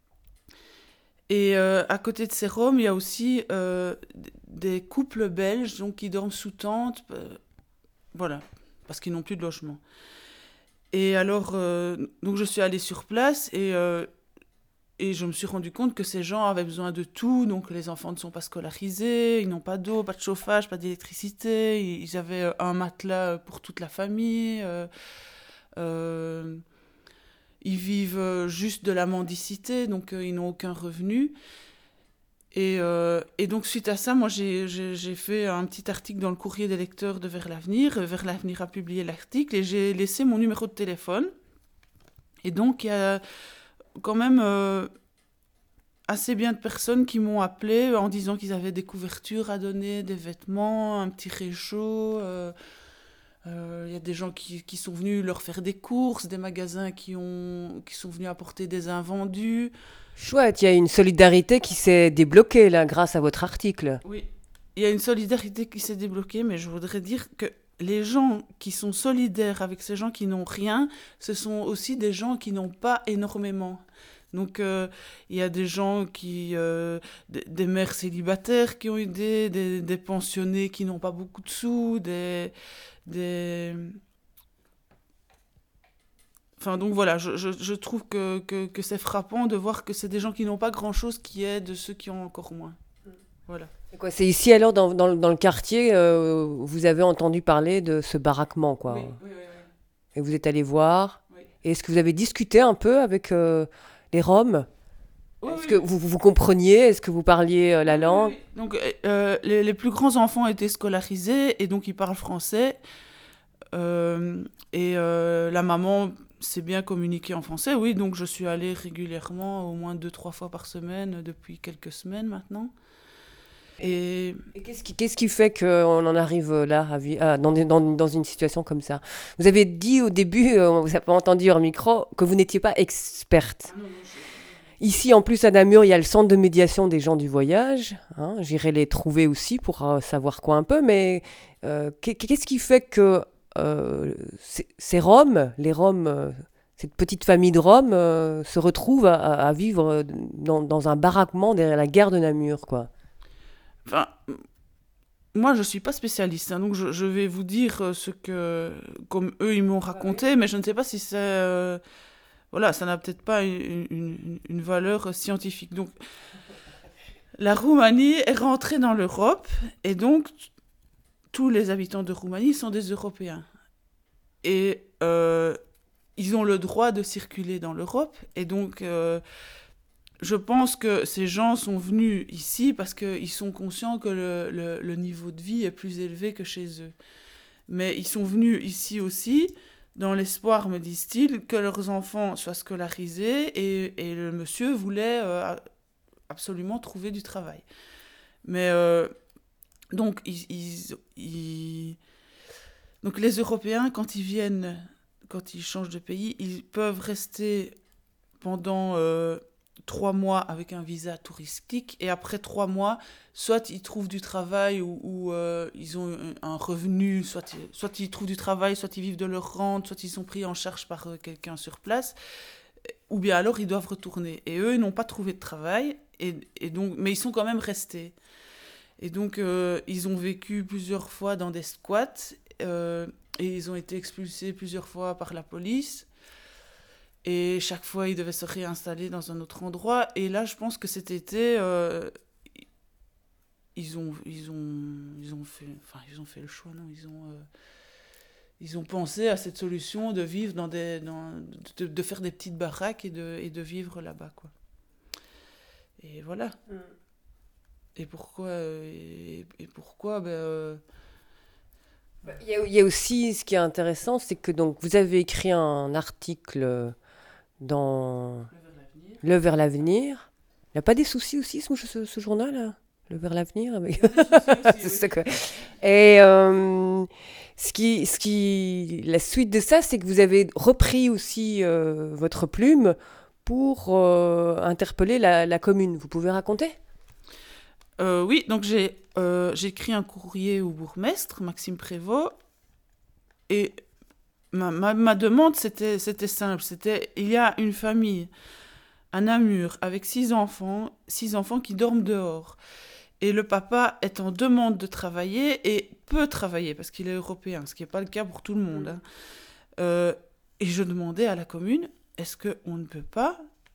Et euh, à côté de ces Roms, il y a aussi euh, des couples belges donc, qui dorment sous tente, euh, voilà, parce qu'ils n'ont plus de logement. Et alors, euh, donc je suis allée sur place et, euh, et je me suis rendu compte que ces gens avaient besoin de tout. Donc les enfants ne sont pas scolarisés, ils n'ont pas d'eau, pas de chauffage, pas d'électricité. Ils avaient un matelas pour toute la famille. Euh, euh, Ils vivent juste de la mendicité, donc euh, ils n'ont aucun revenu. Et, euh, et donc, suite à ça, moi, j'ai, j'ai, j'ai fait un petit article dans le courrier des lecteurs de Vers l'Avenir. Vers l'Avenir a publié l'article et j'ai laissé mon numéro de téléphone. Et donc, il y a quand même euh, assez bien de personnes qui m'ont appelé en disant qu'ils avaient des couvertures à donner, des vêtements, un petit réchaud... Euh, Il euh, y a des gens qui, qui sont venus leur faire des courses, des magasins qui, ont, qui sont venus apporter des invendus. Chouette, il y a une solidarité qui s'est débloquée là grâce à votre article. Oui, il y a une solidarité qui s'est débloquée, mais je voudrais dire que les gens qui sont solidaires avec ces gens qui n'ont rien, ce sont aussi des gens qui n'ont pas énormément. Donc, il euh, y a des gens qui... Euh, des, des mères célibataires qui ont aidé, des, des pensionnés qui n'ont pas beaucoup de sous, des... des... Enfin, donc voilà, je, je, je trouve que, que, que c'est frappant de voir que c'est des gens qui n'ont pas grand-chose qui aident ceux qui ont encore moins. Voilà. C'est quoi, c'est ici alors, dans, dans, dans le quartier, euh, vous avez entendu parler de ce baraquement, quoi. Oui, oui, oui, oui. Et vous êtes allé voir. Oui. Et est-ce que vous avez discuté un peu avec euh, les Roms? Oui, Est-ce oui. que vous, vous compreniez? Est-ce que vous parliez euh, la langue? Oui, oui. Donc, euh, les, les plus grands enfants étaient scolarisés et donc ils parlent français. Euh, et euh, la maman sait bien communiquer en français, oui. Donc, je suis allée régulièrement, au moins deux, trois fois par semaine, depuis quelques semaines maintenant. Et, et qu'est-ce qui, qu'est-ce qui fait qu'on en arrive là, à vi- à, dans, dans, dans une situation comme ça? Vous avez dit au début, euh, on vous a pas entendu hors micro, que vous n'étiez pas experte. non, non, je... Ici, en plus, à Namur, il y a le centre de médiation des gens du voyage. Hein, j'irai les trouver aussi pour euh, savoir quoi un peu. Mais euh, qu'est-ce qui fait que euh, ces, ces Roms, les Roms, euh, cette petite famille de Roms, euh, se retrouvent à, à vivre dans, dans un baraquement derrière la gare de Namur, quoi? Enfin, moi, je ne suis pas spécialiste, hein, donc je, je vais vous dire ce que, comme eux, ils m'ont raconté, mais je ne sais pas si c'est... Euh, voilà, ça n'a peut-être pas une, une, une valeur scientifique. Donc, la Roumanie est rentrée dans l'Europe, et donc, tous les habitants de Roumanie sont des Européens. Et euh, ils ont le droit de circuler dans l'Europe, et donc... Euh, je pense que ces gens sont venus ici parce qu'ils sont conscients que le, le, le niveau de vie est plus élevé que chez eux. Mais ils sont venus ici aussi dans l'espoir, me disent-ils, que leurs enfants soient scolarisés et, et le monsieur voulait euh, absolument trouver du travail. Mais euh, donc, ils, ils, ils... donc les Européens, quand ils viennent, quand ils changent de pays, ils peuvent rester pendant... Euh, trois mois avec un visa touristique et après trois mois, soit ils trouvent du travail ou, ou euh, ils ont un revenu, soit, soit ils trouvent du travail, soit ils vivent de leur rente, soit ils sont pris en charge par euh, quelqu'un sur place, ou bien alors ils doivent retourner. Et eux, ils n'ont pas trouvé de travail, et, et donc, mais ils sont quand même restés. Et donc, euh, ils ont vécu plusieurs fois dans des squats euh, et ils ont été expulsés plusieurs fois par la police. Et chaque fois, ils devaient se réinstaller dans un autre endroit. Et là, je pense que cet été, euh, ils, ont, ils, ont, ils, ont fait, enfin, ils ont fait le choix, non, ils ont, euh, ils ont pensé à cette solution de vivre dans des... Dans, de, de faire des petites baraques et de, et de vivre là-bas, quoi. Et voilà. Mm. Et pourquoi... Et, et pourquoi, ben... Euh, Il y a, il y a aussi, ce qui est intéressant, c'est que donc, vous avez écrit un article dans Le Vers l'Avenir. Il n'y a pas des soucis aussi, ce, ce, ce journal, Le Vers l'Avenir avec... C'est ça, quoi. Et euh, ce qui, ce qui, la suite de ça, c'est que vous avez repris aussi euh, votre plume pour euh, interpeller la, la commune. Vous pouvez raconter ? Euh, oui, donc j'ai, euh, j'ai écrit un courrier au bourgmestre, Maxime Prévost, et ma, ma, ma demande, c'était, c'était simple, c'était, il y a une famille à Namur avec six enfants, six enfants qui dorment dehors, et le papa est en demande de travailler et peut travailler, parce qu'il est européen, ce qui n'est pas le cas pour tout le monde. Hein. Euh, et je demandais à la commune, est-ce qu'on ne peut pas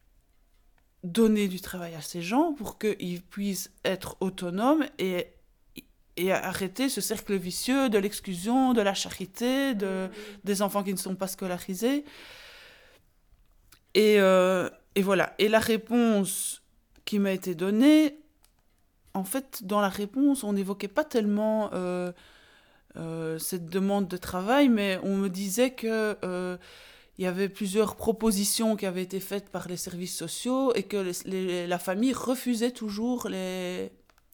donner du travail à ces gens pour qu'ils puissent être autonomes et, et arrêter ce cercle vicieux de l'exclusion, de la charité, de, des enfants qui ne sont pas scolarisés. Et, euh, et voilà. Et la réponse qui m'a été donnée, en fait, dans la réponse, on n'évoquait pas tellement euh, euh, cette demande de travail, mais on me disait que... Euh, il y avait plusieurs propositions qui avaient été faites par les services sociaux et que les, les, la famille refusait toujours les...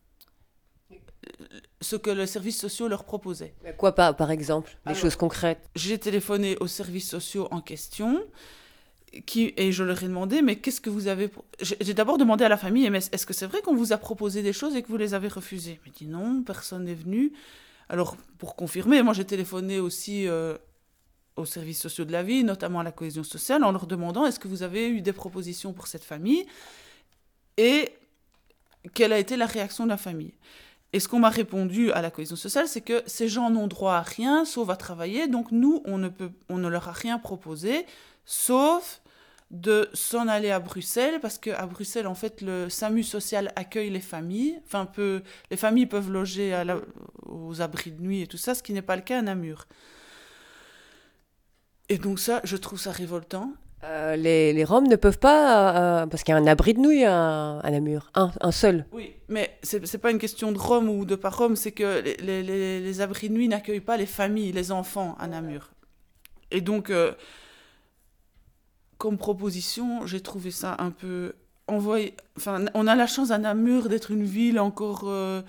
ce que les services sociaux leur proposaient. Quoi, par, par exemple? Des Alors, choses concrètes? J'ai téléphoné aux services sociaux en question qui, et je leur ai demandé, mais qu'est-ce que vous avez... Pour... J'ai, j'ai d'abord demandé à la famille, mais est-ce que c'est vrai qu'on vous a proposé des choses et que vous les avez refusées? Il m'a dit non, personne n'est venu. Alors, pour confirmer, moi j'ai téléphoné aussi euh, aux services sociaux de la ville, notamment à la cohésion sociale, en leur demandant est-ce que vous avez eu des propositions pour cette famille et quelle a été la réaction de la famille. Et ce qu'on m'a répondu à la cohésion sociale, c'est que ces gens n'ont droit à rien, sauf à travailler, donc nous, on ne, peut, on ne leur a rien proposé, sauf de s'en aller à Bruxelles, parce qu'à Bruxelles, en fait, le SAMU social accueille les familles, enfin, peut, les familles peuvent loger à la, aux abris de nuit et tout ça, ce qui n'est pas le cas à Namur. Et donc ça, je trouve ça révoltant. Euh, les, les Roms ne peuvent pas, euh, parce qu'il y a un abri de nuit à, à Namur, un, un seul. Oui, mais c'est, c'est pas une question de Roms ou de pas Roms, c'est que les, les, les, les abris de nuit n'accueillent pas les familles, les enfants à Namur. Et donc, euh, comme proposition, j'ai trouvé ça un peu envoyé. Enfin, on a la chance à Namur d'être une ville encore. Euh,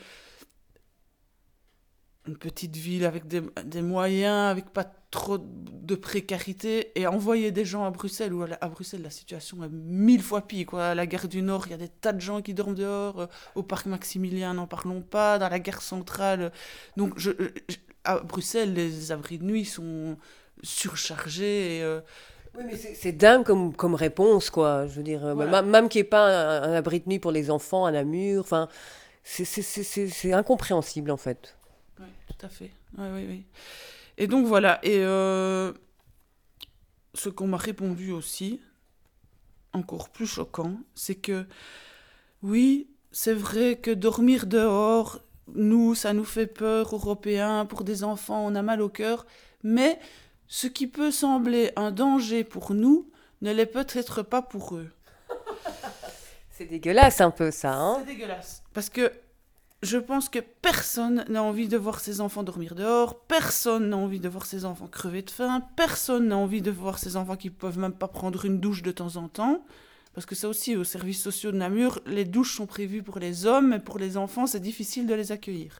une petite ville avec des, des moyens, avec pas trop de précarité, et envoyer des gens à Bruxelles, où à, à Bruxelles la situation est mille fois pire, quoi. À la gare du Nord, il y a des tas de gens qui dorment dehors, euh, au parc Maximilien, n'en parlons pas, dans la gare centrale. Donc je, je, à Bruxelles, les abris de nuit sont surchargés. Et, euh, oui, mais c'est, c'est dingue comme, comme réponse, quoi. Je veux dire, voilà. Même, même qu'il n'y ait pas un, un abri de nuit pour les enfants à Namur, enfin, c'est, c'est, c'est, c'est, c'est incompréhensible, en fait. Oui, tout à fait. Oui, oui, oui. Et donc voilà. Et euh, ce qu'on m'a répondu aussi, encore plus choquant, c'est que oui, c'est vrai que dormir dehors, nous, ça nous fait peur, Européens, pour des enfants, on a mal au cœur, mais ce qui peut sembler un danger pour nous ne l'est peut-être pas pour eux. C'est dégueulasse un peu ça, hein ? C'est dégueulasse. Parce que je pense que personne n'a envie de voir ses enfants dormir dehors, personne n'a envie de voir ses enfants crever de faim, personne n'a envie de voir ses enfants qui ne peuvent même pas prendre une douche de temps en temps. Parce que ça aussi, aux services sociaux de Namur, les douches sont prévues pour les hommes, mais pour les enfants, c'est difficile de les accueillir.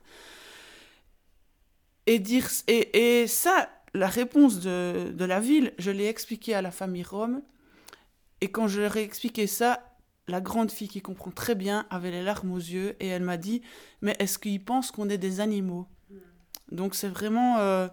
Et, dire, et, et ça, la réponse de, de la ville, je l'ai expliqué à la famille Rome, et quand je leur ai expliqué ça, la grande fille qui comprend très bien avait les larmes aux yeux et elle m'a dit « Mais est-ce qu'ils pensent qu'on est des animaux ?» Donc c'est vraiment... Euh,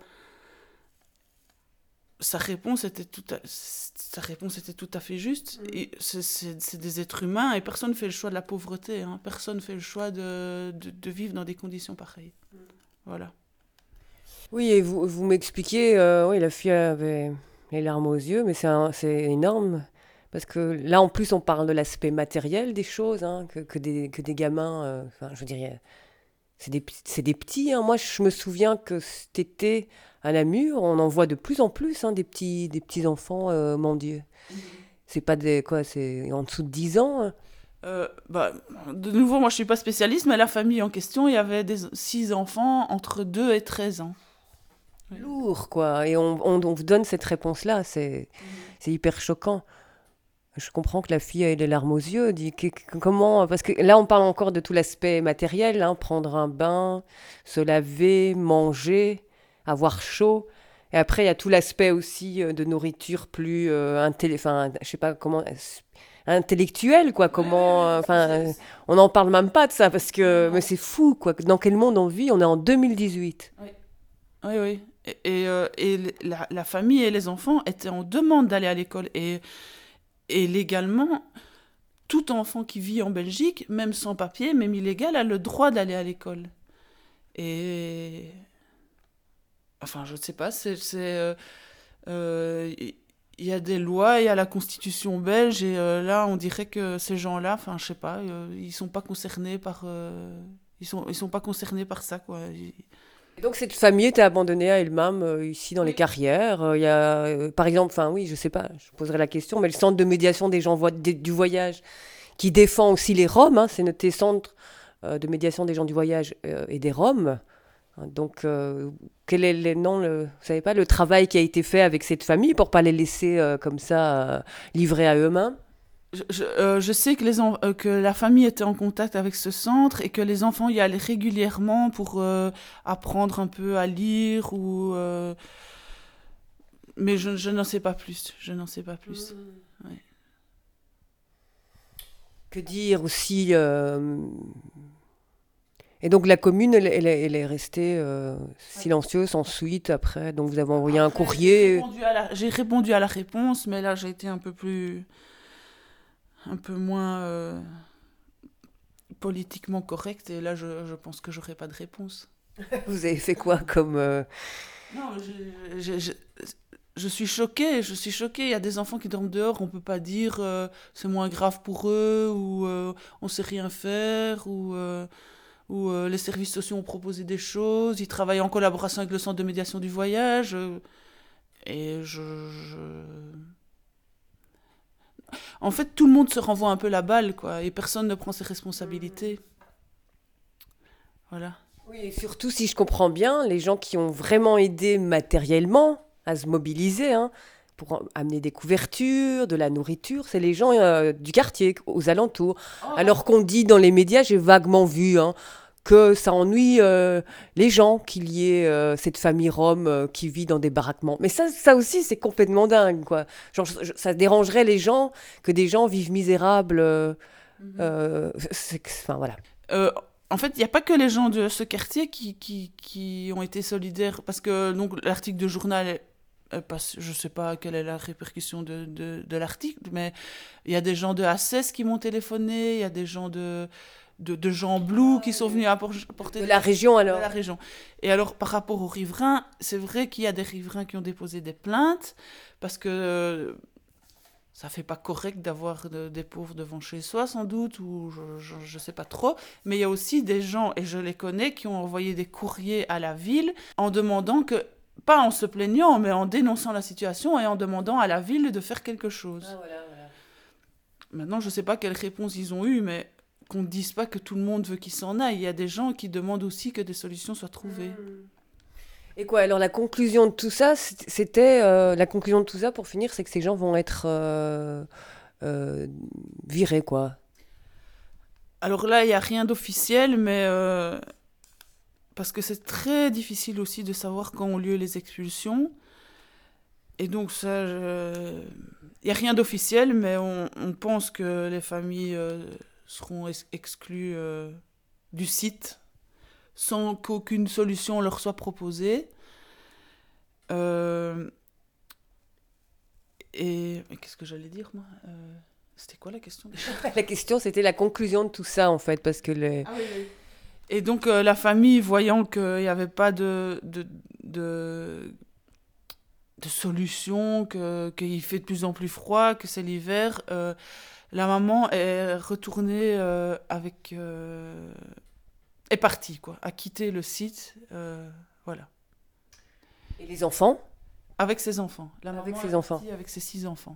sa, réponse était tout à, sa réponse était tout à fait juste. Et c'est, c'est, c'est des êtres humains et personne ne fait le choix de la pauvreté. Hein. Personne ne fait le choix de, de, de vivre dans des conditions pareilles. Voilà. Oui, et vous, vous m'expliquiez, euh, oui, la fille avait les larmes aux yeux, mais c'est, un, c'est énorme. Parce que là, en plus, on parle de l'aspect matériel des choses, hein, que, que, des, que des gamins, euh, enfin, je dirais, c'est des, c'est des petits. Hein. Moi, je me souviens que cet été, à Namur, on en voit de plus en plus, hein, des petits, des petits enfants euh, mendieux. Mmh. C'est pas des, quoi, c'est en dessous de dix ans. Hein. Euh, bah, de nouveau, moi, je suis pas spécialiste, mais la famille en question, il y avait des, six enfants entre deux et treize ans. Oui. Lourd, quoi. Et on, on, on vous donne cette réponse-là, c'est, mmh. c'est hyper choquant. Je comprends que la fille ait les larmes aux yeux. Dit que, que, comment, parce que là, on parle encore de tout l'aspect matériel, hein, prendre un bain, se laver, manger, avoir chaud. Et après, il y a tout l'aspect aussi de nourriture plus euh, intellé- enfin, je sais pas comment, intellectuel, quoi. Comment, enfin, euh, on n'en parle même pas de ça parce que, mais c'est fou, quoi. Dans quel monde on vit ? On est en deux mille dix-huit. Oui, oui, oui. Et, et, euh, et la, la famille et les enfants étaient en demande d'aller à l'école et Et légalement, tout enfant qui vit en Belgique, même sans papier, même illégal, a le droit d'aller à l'école. Et... Enfin, je ne sais pas, c'est... c'est euh, euh, y a des lois, il y a la Constitution belge, et euh, là, on dirait que ces gens-là, enfin, je sais pas, euh, ils ne sont pas concernés par... Euh, ils sont, ils sont pas concernés par ça, quoi. Ils... Et donc cette famille était abandonnée à elle-même euh, ici dans oui. les carrières. Il euh, y a, euh, par exemple, enfin oui, je sais pas, je poserai la question, mais le centre de médiation des gens vo- des, du voyage, qui défend aussi les Roms, hein, c'est noté centre euh, de médiation des gens du voyage euh, et des Roms. Donc, euh, quel est le, non, le, vous savez pas le travail qui a été fait avec cette famille pour pas les laisser euh, comme ça euh, livrés à eux-mêmes? Je, je, euh, je sais que, les en, euh, que la famille était en contact avec ce centre et que les enfants y allaient régulièrement pour euh, apprendre un peu à lire ou euh... mais je, je n'en sais pas plus. Je n'en sais pas plus. Mmh. Ouais. Que dire aussi euh... Et donc la commune, elle, elle, est- elle est restée euh, silencieuse ensuite après. Donc vous avez envoyé un J'ai courrier. répondu à la- J'ai répondu à la réponse, mais là j'ai été un peu plus, un peu moins euh, politiquement correcte, et là je, je pense que j'aurai pas de réponse. Vous avez fait quoi comme euh, Non, je, je- je- je suis choquée, je suis choquée. Il y a des enfants qui dorment dehors, on peut pas dire euh, c'est moins grave pour eux, ou euh, on sait rien faire, ou, euh, ou euh, les services sociaux ont proposé des choses, ils travaillent en collaboration avec le centre de médiation du voyage. euh, et je, je- En fait, tout le monde se renvoie un peu la balle, quoi, et personne ne prend ses responsabilités. Voilà. Oui, et surtout, si je comprends bien, les gens qui ont vraiment aidé matériellement à se mobiliser hein, pour en- amener des couvertures, de la nourriture, c'est les gens euh, du quartier, aux alentours. Alors qu'on dit dans les médias, j'ai vaguement vu hein, que ça ennuie euh, les gens qu'il y ait euh, cette famille rome euh, qui vit dans des baraquements. Mais ça, ça aussi, c'est complètement dingue, quoi. Genre, je- ça dérangerait les gens que des gens vivent misérables. euh, euh, c'est que- enfin, voilà. Euh, en fait, il n'y a pas que les gens de ce quartier qui, qui, qui ont été solidaires, parce que donc, l'article de journal, euh, passe, je ne sais pas quelle est la répercussion de, de, de l'article, mais il y a des gens de A C E S qui m'ont téléphoné, il y a des gens de, de, de Jean Blou qui sont venus apporter... De la région, alors. De la région. Et alors, par rapport aux riverains, c'est vrai qu'il y a des riverains qui ont déposé des plaintes, parce que... euh, ça fait pas correct d'avoir de- des pauvres devant chez soi, sans doute, ou je, je, je sais pas trop. Mais il y a aussi des gens, et je les connais, qui ont envoyé des courriers à la ville en demandant que, pas en se plaignant, mais en dénonçant la situation et en demandant à la ville de faire quelque chose. Maintenant, je sais pas quelle réponse ils ont eue, mais qu'on ne dise pas que tout le monde veut qu'ils s'en aillent. Il y a des gens qui demandent aussi que des solutions soient trouvées. Et quoi, alors la conclusion de tout ça, c- c'était... euh, la conclusion de tout ça, pour finir, c'est que ces gens vont être euh, euh, virés, quoi. Alors là, il n'y a rien d'officiel, mais euh, parce que c'est très difficile aussi de savoir quand ont lieu les expulsions. Et donc ça, je- il n'y a rien d'officiel, mais on, on pense que les familles euh, seront ex- exclues euh, du site sans qu'aucune solution leur soit proposée. Euh, et mais qu'est-ce que j'allais dire, moi Euh, C'était quoi la question déjà? La question, c'était la conclusion de tout ça, en fait, parce que les... Ah oui, oui. Et donc, euh, la famille, voyant qu'il n'y avait pas de, de, de, de solution, que, qu'il fait de plus en plus froid, que c'est l'hiver, euh, la maman est retournée euh, avec... euh, est partie, quoi, a quitté le site, euh, voilà. Et les enfants? Avec ses enfants. La Avec maman ses est enfants. partie avec ses six enfants.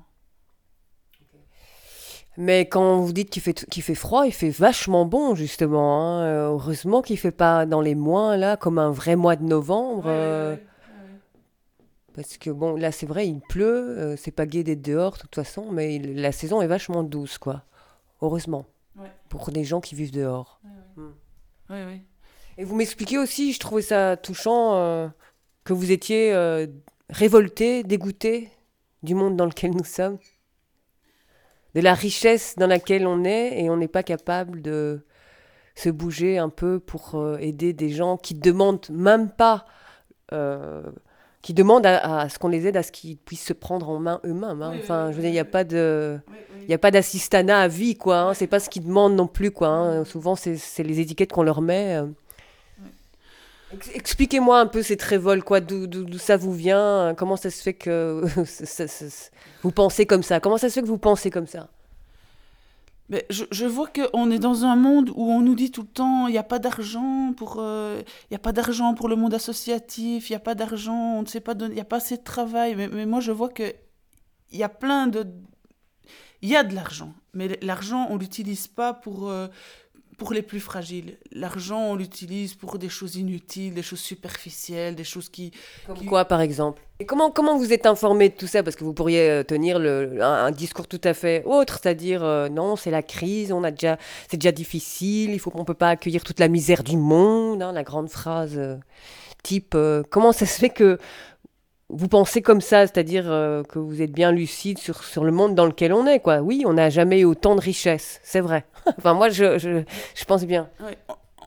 Mais quand vous dites qu'il fait, qu'il fait froid, il fait vachement bon, justement. hein. Euh, Heureusement qu'il ne fait pas dans les mois, là, comme un vrai mois de novembre. euh, Parce que, bon, là, c'est vrai, il pleut, euh, c'est pas gai d'être dehors, de toute façon, mais il- la saison est vachement douce, quoi. Heureusement. Ouais. Pour des gens qui vivent dehors. Oui, oui. Et vous m'expliquez aussi, je trouvais ça touchant, euh, que vous étiez euh, révolté, dégoûté du monde dans lequel nous sommes, de la richesse dans laquelle on est, et on n'est pas capable de se bouger un peu pour euh, aider des gens qui demandent même pas, euh, qui demandent à, à ce qu'on les aide à ce qu'ils puissent se prendre en main eux-mêmes. hein. Enfin, je veux dire, il n'y a pas de, il y a pas d'assistanat à vie, quoi. Hein. C'est pas ce qu'ils demandent non plus, quoi. hein. Souvent, c'est c'est les étiquettes qu'on leur met. euh. Ex- Expliquez-moi un peu cette révolte, quoi, d'où d'où- d'où ça vous vient, euh, comment ça se fait que ça- ça- ça- vous pensez comme ça, comment ça se fait que vous pensez comme ça? Mais je, je vois qu'on est dans un monde où on nous dit tout le temps il n'y a pas d'argent pour euh, il y a pas d'argent pour le monde associatif, il n'y a pas d'argent, on ne sait pas donner, il n'y a pas assez de travail. Mais, mais moi je vois que il y a plein de il y a de l'argent, mais l'argent on l'utilise pas pour euh, pour les plus fragiles. L'argent on l'utilise pour des choses inutiles, des choses superficielles, des choses qui Comme qui- quoi, par exemple? Et comment, comment vous êtes informé de tout ça? Parce que vous pourriez euh, tenir le, un, un discours tout à fait autre, c'est-à-dire, euh, non, c'est la crise, on a déjà, c'est déjà difficile, il faut qu'on peut pas accueillir toute la misère du monde, hein, la grande phrase euh, type, euh, comment ça se fait que vous pensez comme ça, c'est-à-dire euh, que vous êtes bien lucide sur, sur le monde dans lequel on est, quoi. Oui, on n'a jamais eu autant de richesses, c'est vrai. Enfin, moi, je, je, je pense bien. Ouais.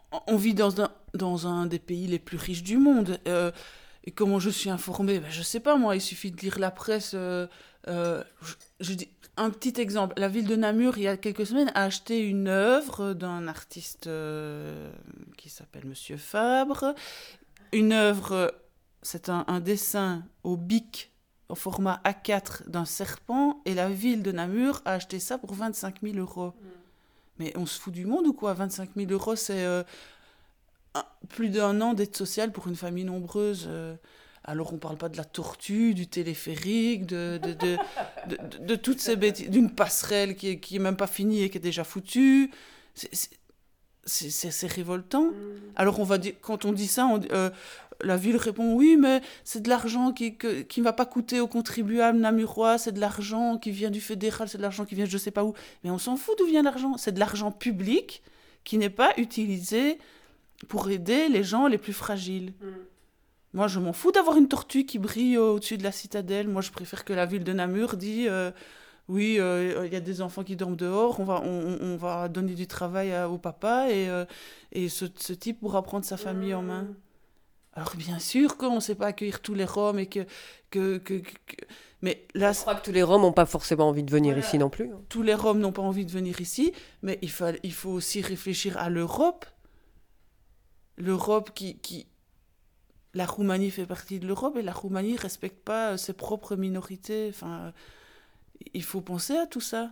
on vit dans un, dans un des pays les plus riches du monde. Euh, et comment je suis informée? Ben, je sais pas, moi, il suffit de lire la presse. Euh, euh, je, je dis un petit exemple. La ville de Namur, il y a quelques semaines, a acheté une œuvre d'un artiste euh, qui s'appelle Monsieur Fabre. Une œuvre, c'est un, un dessin au bic, au format A quatre d'un serpent, et la ville de Namur a acheté ça pour vingt-cinq mille euros. Mm. Mais on se fout du monde ou quoi? vingt-cinq mille euros, c'est euh, un, plus d'un an d'aide sociale pour une famille nombreuse. Euh, alors on parle pas de la tortue, du téléphérique, de, de, de, de, de, de toutes ces bêtises, d'une passerelle qui est, qui est même pas finie et qui est déjà foutue. C'est, c'est, c'est, c'est, c'est révoltant. Mm. Alors on va dire, quand on dit ça, on, euh, la ville répond oui, mais c'est de l'argent qui que, qui ne va pas coûter aux contribuables namurois, c'est de l'argent qui vient du fédéral, c'est de l'argent qui vient je ne sais pas où. Mais on s'en fout d'où vient l'argent. C'est de l'argent public qui n'est pas utilisé pour aider les gens les plus fragiles. Mm. Moi, je m'en fous d'avoir une tortue qui brille au-dessus de la citadelle. Moi, je préfère que la ville de Namur dise euh, oui, il euh, y a des enfants qui dorment dehors, on va, on, on va donner du travail à, au papa et, euh, et ce, ce type pourra prendre sa famille mm. en main. Alors bien sûr qu'on ne sait pas accueillir tous les Roms et que... que, que, que... Mais là, je crois que tous les Roms n'ont pas forcément envie de venir voilà. ici non plus. Tous les Roms n'ont pas envie de venir ici, mais il faut, il faut aussi réfléchir à l'Europe. L'Europe qui, qui... La Roumanie fait partie de l'Europe et la Roumanie ne respecte pas ses propres minorités. Enfin, il faut penser à tout ça.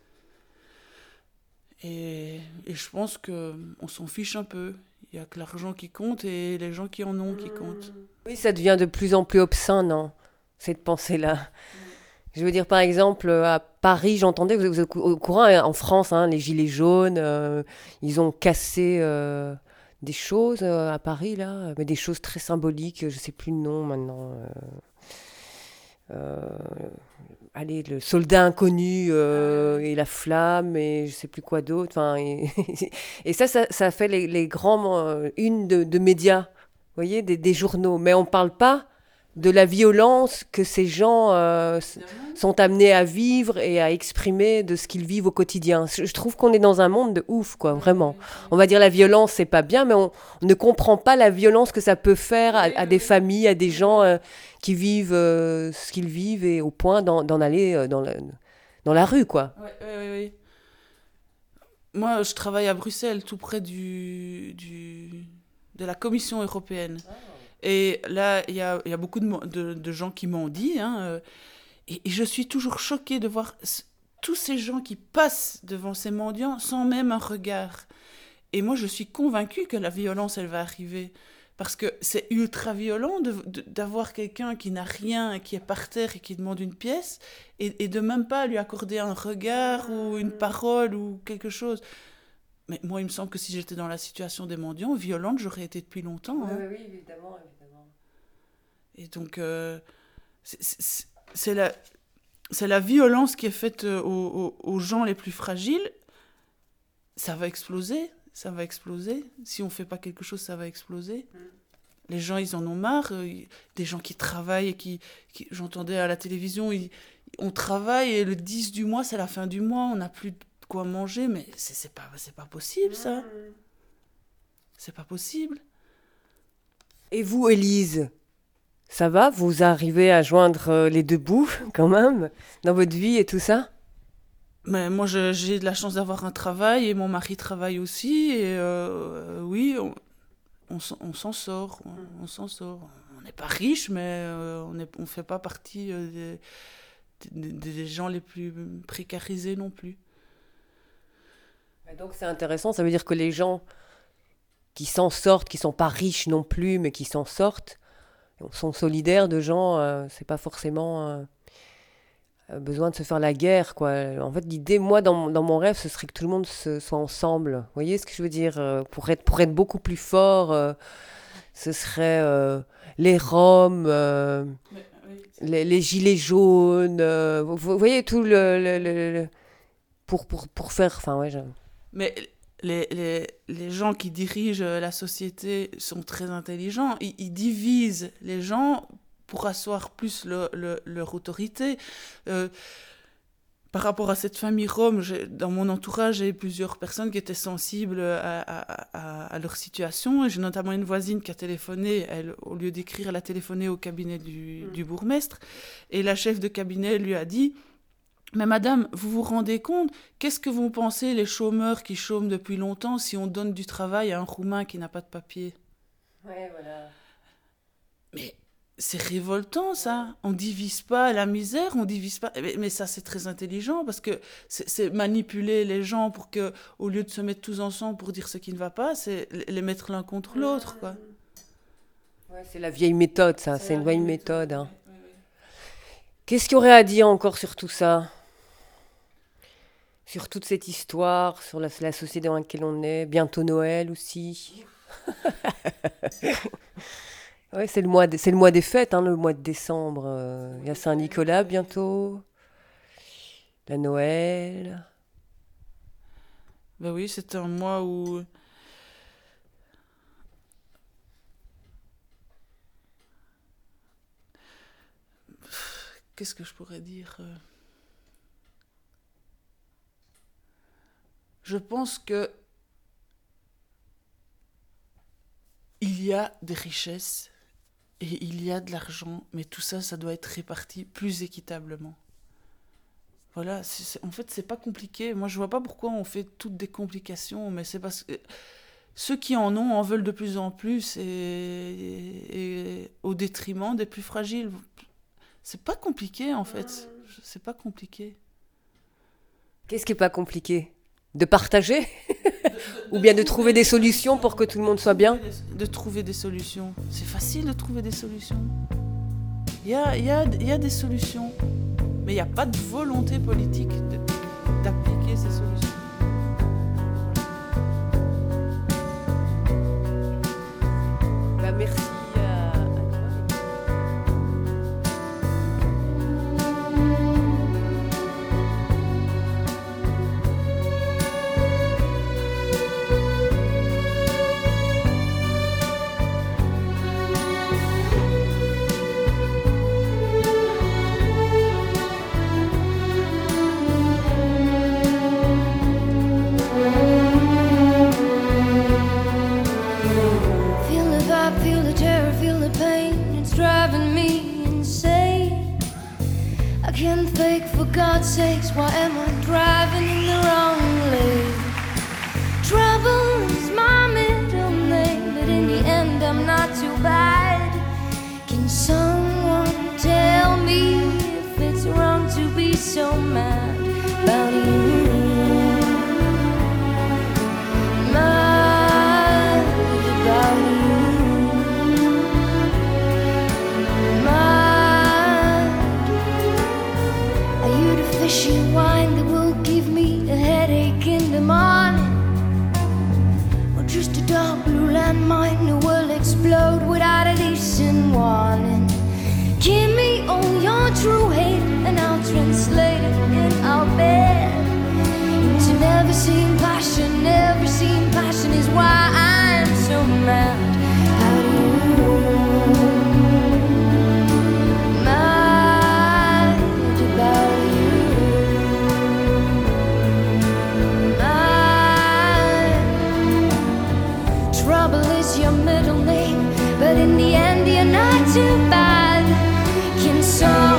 Et, et je pense qu'on s'en fiche un peu. Il n'y a que l'argent qui compte et les gens qui en ont qui comptent. Oui, ça devient de plus en plus obscène, non, cette pensée-là. Mmh. Je veux dire, par exemple, à Paris, j'entendais, vous êtes au courant, en France, hein, les Gilets jaunes, euh, ils ont cassé euh, des choses euh, à Paris, là, mais des choses très symboliques, je ne sais plus le nom maintenant. Euh, euh, allez, le soldat inconnu euh, et la flamme et je sais plus quoi d'autre. Enfin, et, et ça, ça, ça fait les, les grands euh, unes de, de médias, vous voyez, des, des journaux. Mais on ne parle pas de la violence que ces gens euh, sont amenés à vivre et à exprimer de ce qu'ils vivent au quotidien. Je, je trouve qu'on est dans un monde de ouf, quoi, vraiment. On va dire la violence, c'est pas bien, mais on, on ne comprend pas la violence que ça peut faire à, à des familles, à des gens euh, qui vivent euh, ce qu'ils vivent et au point d'en, d'en aller euh, dans, la, dans la rue, quoi. Oui, oui, oui. Moi, je travaille à Bruxelles, tout près du, du, de la Commission européenne. Ah. Et là, il y a, y a beaucoup de, de, de gens qui m'ont dit, hein, euh, et, et je suis toujours choquée de voir c- tous ces gens qui passent devant ces mendiants sans même un regard. Et moi, je suis convaincue que la violence, elle va arriver. Parce que c'est ultra violent de, de, d'avoir quelqu'un qui n'a rien, qui est par terre et qui demande une pièce, et, et de même pas lui accorder un regard ou une parole ou quelque chose. Mais moi, il me semble que si j'étais dans la situation des mendiants, violente, j'aurais été depuis longtemps. Hein. Oui, oui, évidemment, évidemment. Et donc, euh, c'est, c'est, c'est, la, c'est la violence qui est faite aux, aux, aux gens les plus fragiles. Ça va exploser, ça va exploser. Si on ne fait pas quelque chose, ça va exploser. Mm. Les gens, ils en ont marre. Euh, des gens qui travaillent et qui... qui j'entendais à la télévision, ils, on travaille et le dix du mois, c'est la fin du mois, on n'a plus de quoi manger, mais c'est, c'est, pas, c'est pas possible, ça. Mmh. C'est pas possible. Et vous, Élise, ça va? Vous arrivez à joindre les deux bouts, quand même, dans votre vie et tout ça? Mais moi, je, j'ai de la chance d'avoir un travail, et mon mari travaille aussi, et euh, oui, on, on, on s'en sort, on, on s'en sort. On n'est pas riche, mais euh, on ne on fait pas partie euh, des, des, des gens les plus précarisés non plus. Donc c'est intéressant, ça veut dire que les gens qui s'en sortent, qui ne sont pas riches non plus, mais qui s'en sortent, sont solidaires de gens, euh, c'est pas forcément euh, besoin de se faire la guerre, quoi. En fait, l'idée, moi, dans, dans mon rêve, ce serait que tout le monde se, soit ensemble. Vous voyez ce que je veux dire? Pour être, pour être beaucoup plus fort, euh, ce serait euh, les Roms, euh, mais, oui, les, les gilets jaunes, euh, vous, vous voyez tout le... le, le, le pour, pour, pour faire... Enfin, ouais, je... Mais les, les, les gens qui dirigent la société sont très intelligents. Ils, ils divisent les gens pour asseoir plus le, le, leur autorité. Euh, par rapport à cette famille rome, j'ai, dans mon entourage, j'ai plusieurs personnes qui étaient sensibles à, à, à, à leur situation. Et j'ai notamment une voisine qui a téléphoné, elle, au lieu d'écrire, elle a téléphoné au cabinet du, mmh. du bourgmestre. Et la chef de cabinet lui a dit « Mais madame, vous vous rendez compte, qu'est-ce que vous pensez les chômeurs qui chôment depuis longtemps si on donne du travail à un Roumain qui n'a pas de papier ?» Ouais, voilà. Mais c'est révoltant, ça. On divise pas la misère, on divise pas... Mais, mais ça, c'est très intelligent, parce que c'est, c'est manipuler les gens pour que, au lieu de se mettre tous ensemble pour dire ce qui ne va pas, c'est les mettre l'un contre l'autre, quoi. Ouais, c'est la vieille méthode, ça. C'est, c'est une vieille méthode. méthode hein. Oui, oui. Qu'est-ce qu'il y aurait à dire encore sur tout ça ? Sur toute cette histoire, sur la, la société dans laquelle on est, bientôt Noël aussi. Ouais, c'est le mois, de, c'est le mois des fêtes, hein, le mois de décembre. Euh, il y a Saint-Nicolas bientôt, la Noël. Ben oui, c'est un mois où qu'est-ce que je pourrais dire ? Je pense que il y a des richesses et il y a de l'argent, mais tout ça, ça doit être réparti plus équitablement. Voilà, c'est, c'est, en fait, c'est pas compliqué. Moi, je vois pas pourquoi on fait toutes des complications, mais c'est parce que ceux qui en ont en veulent de plus en plus et, et, et au détriment des plus fragiles. C'est pas compliqué, en fait. C'est pas compliqué. Qu'est-ce qui est pas compliqué ? De partager ? Ou bien de trouver des solutions pour que tout le monde soit bien ? De trouver des solutions. C'est facile de trouver des solutions. Il y a, il y a, il y a des solutions. Mais il n'y a pas de volonté politique de, d'appliquer ces solutions. Bah, merci. Sakes, why am I driving in the wrong lane? Trouble is my middle name, but in the end I'm not too bad. Can someone tell me if it's wrong to be so mad about you? Mad about you. Mad. Are you the fishy wine that will give me a headache in the morning? Or just a dark blue landmine that will explode without a decent warning? Give me all your true hate and I'll translate it in our bed into never seen passion. Never seen passion is why I'm so mad. How do you mad about you? Mad. Trouble is your middle name, but in the end you're not too bad. Can someone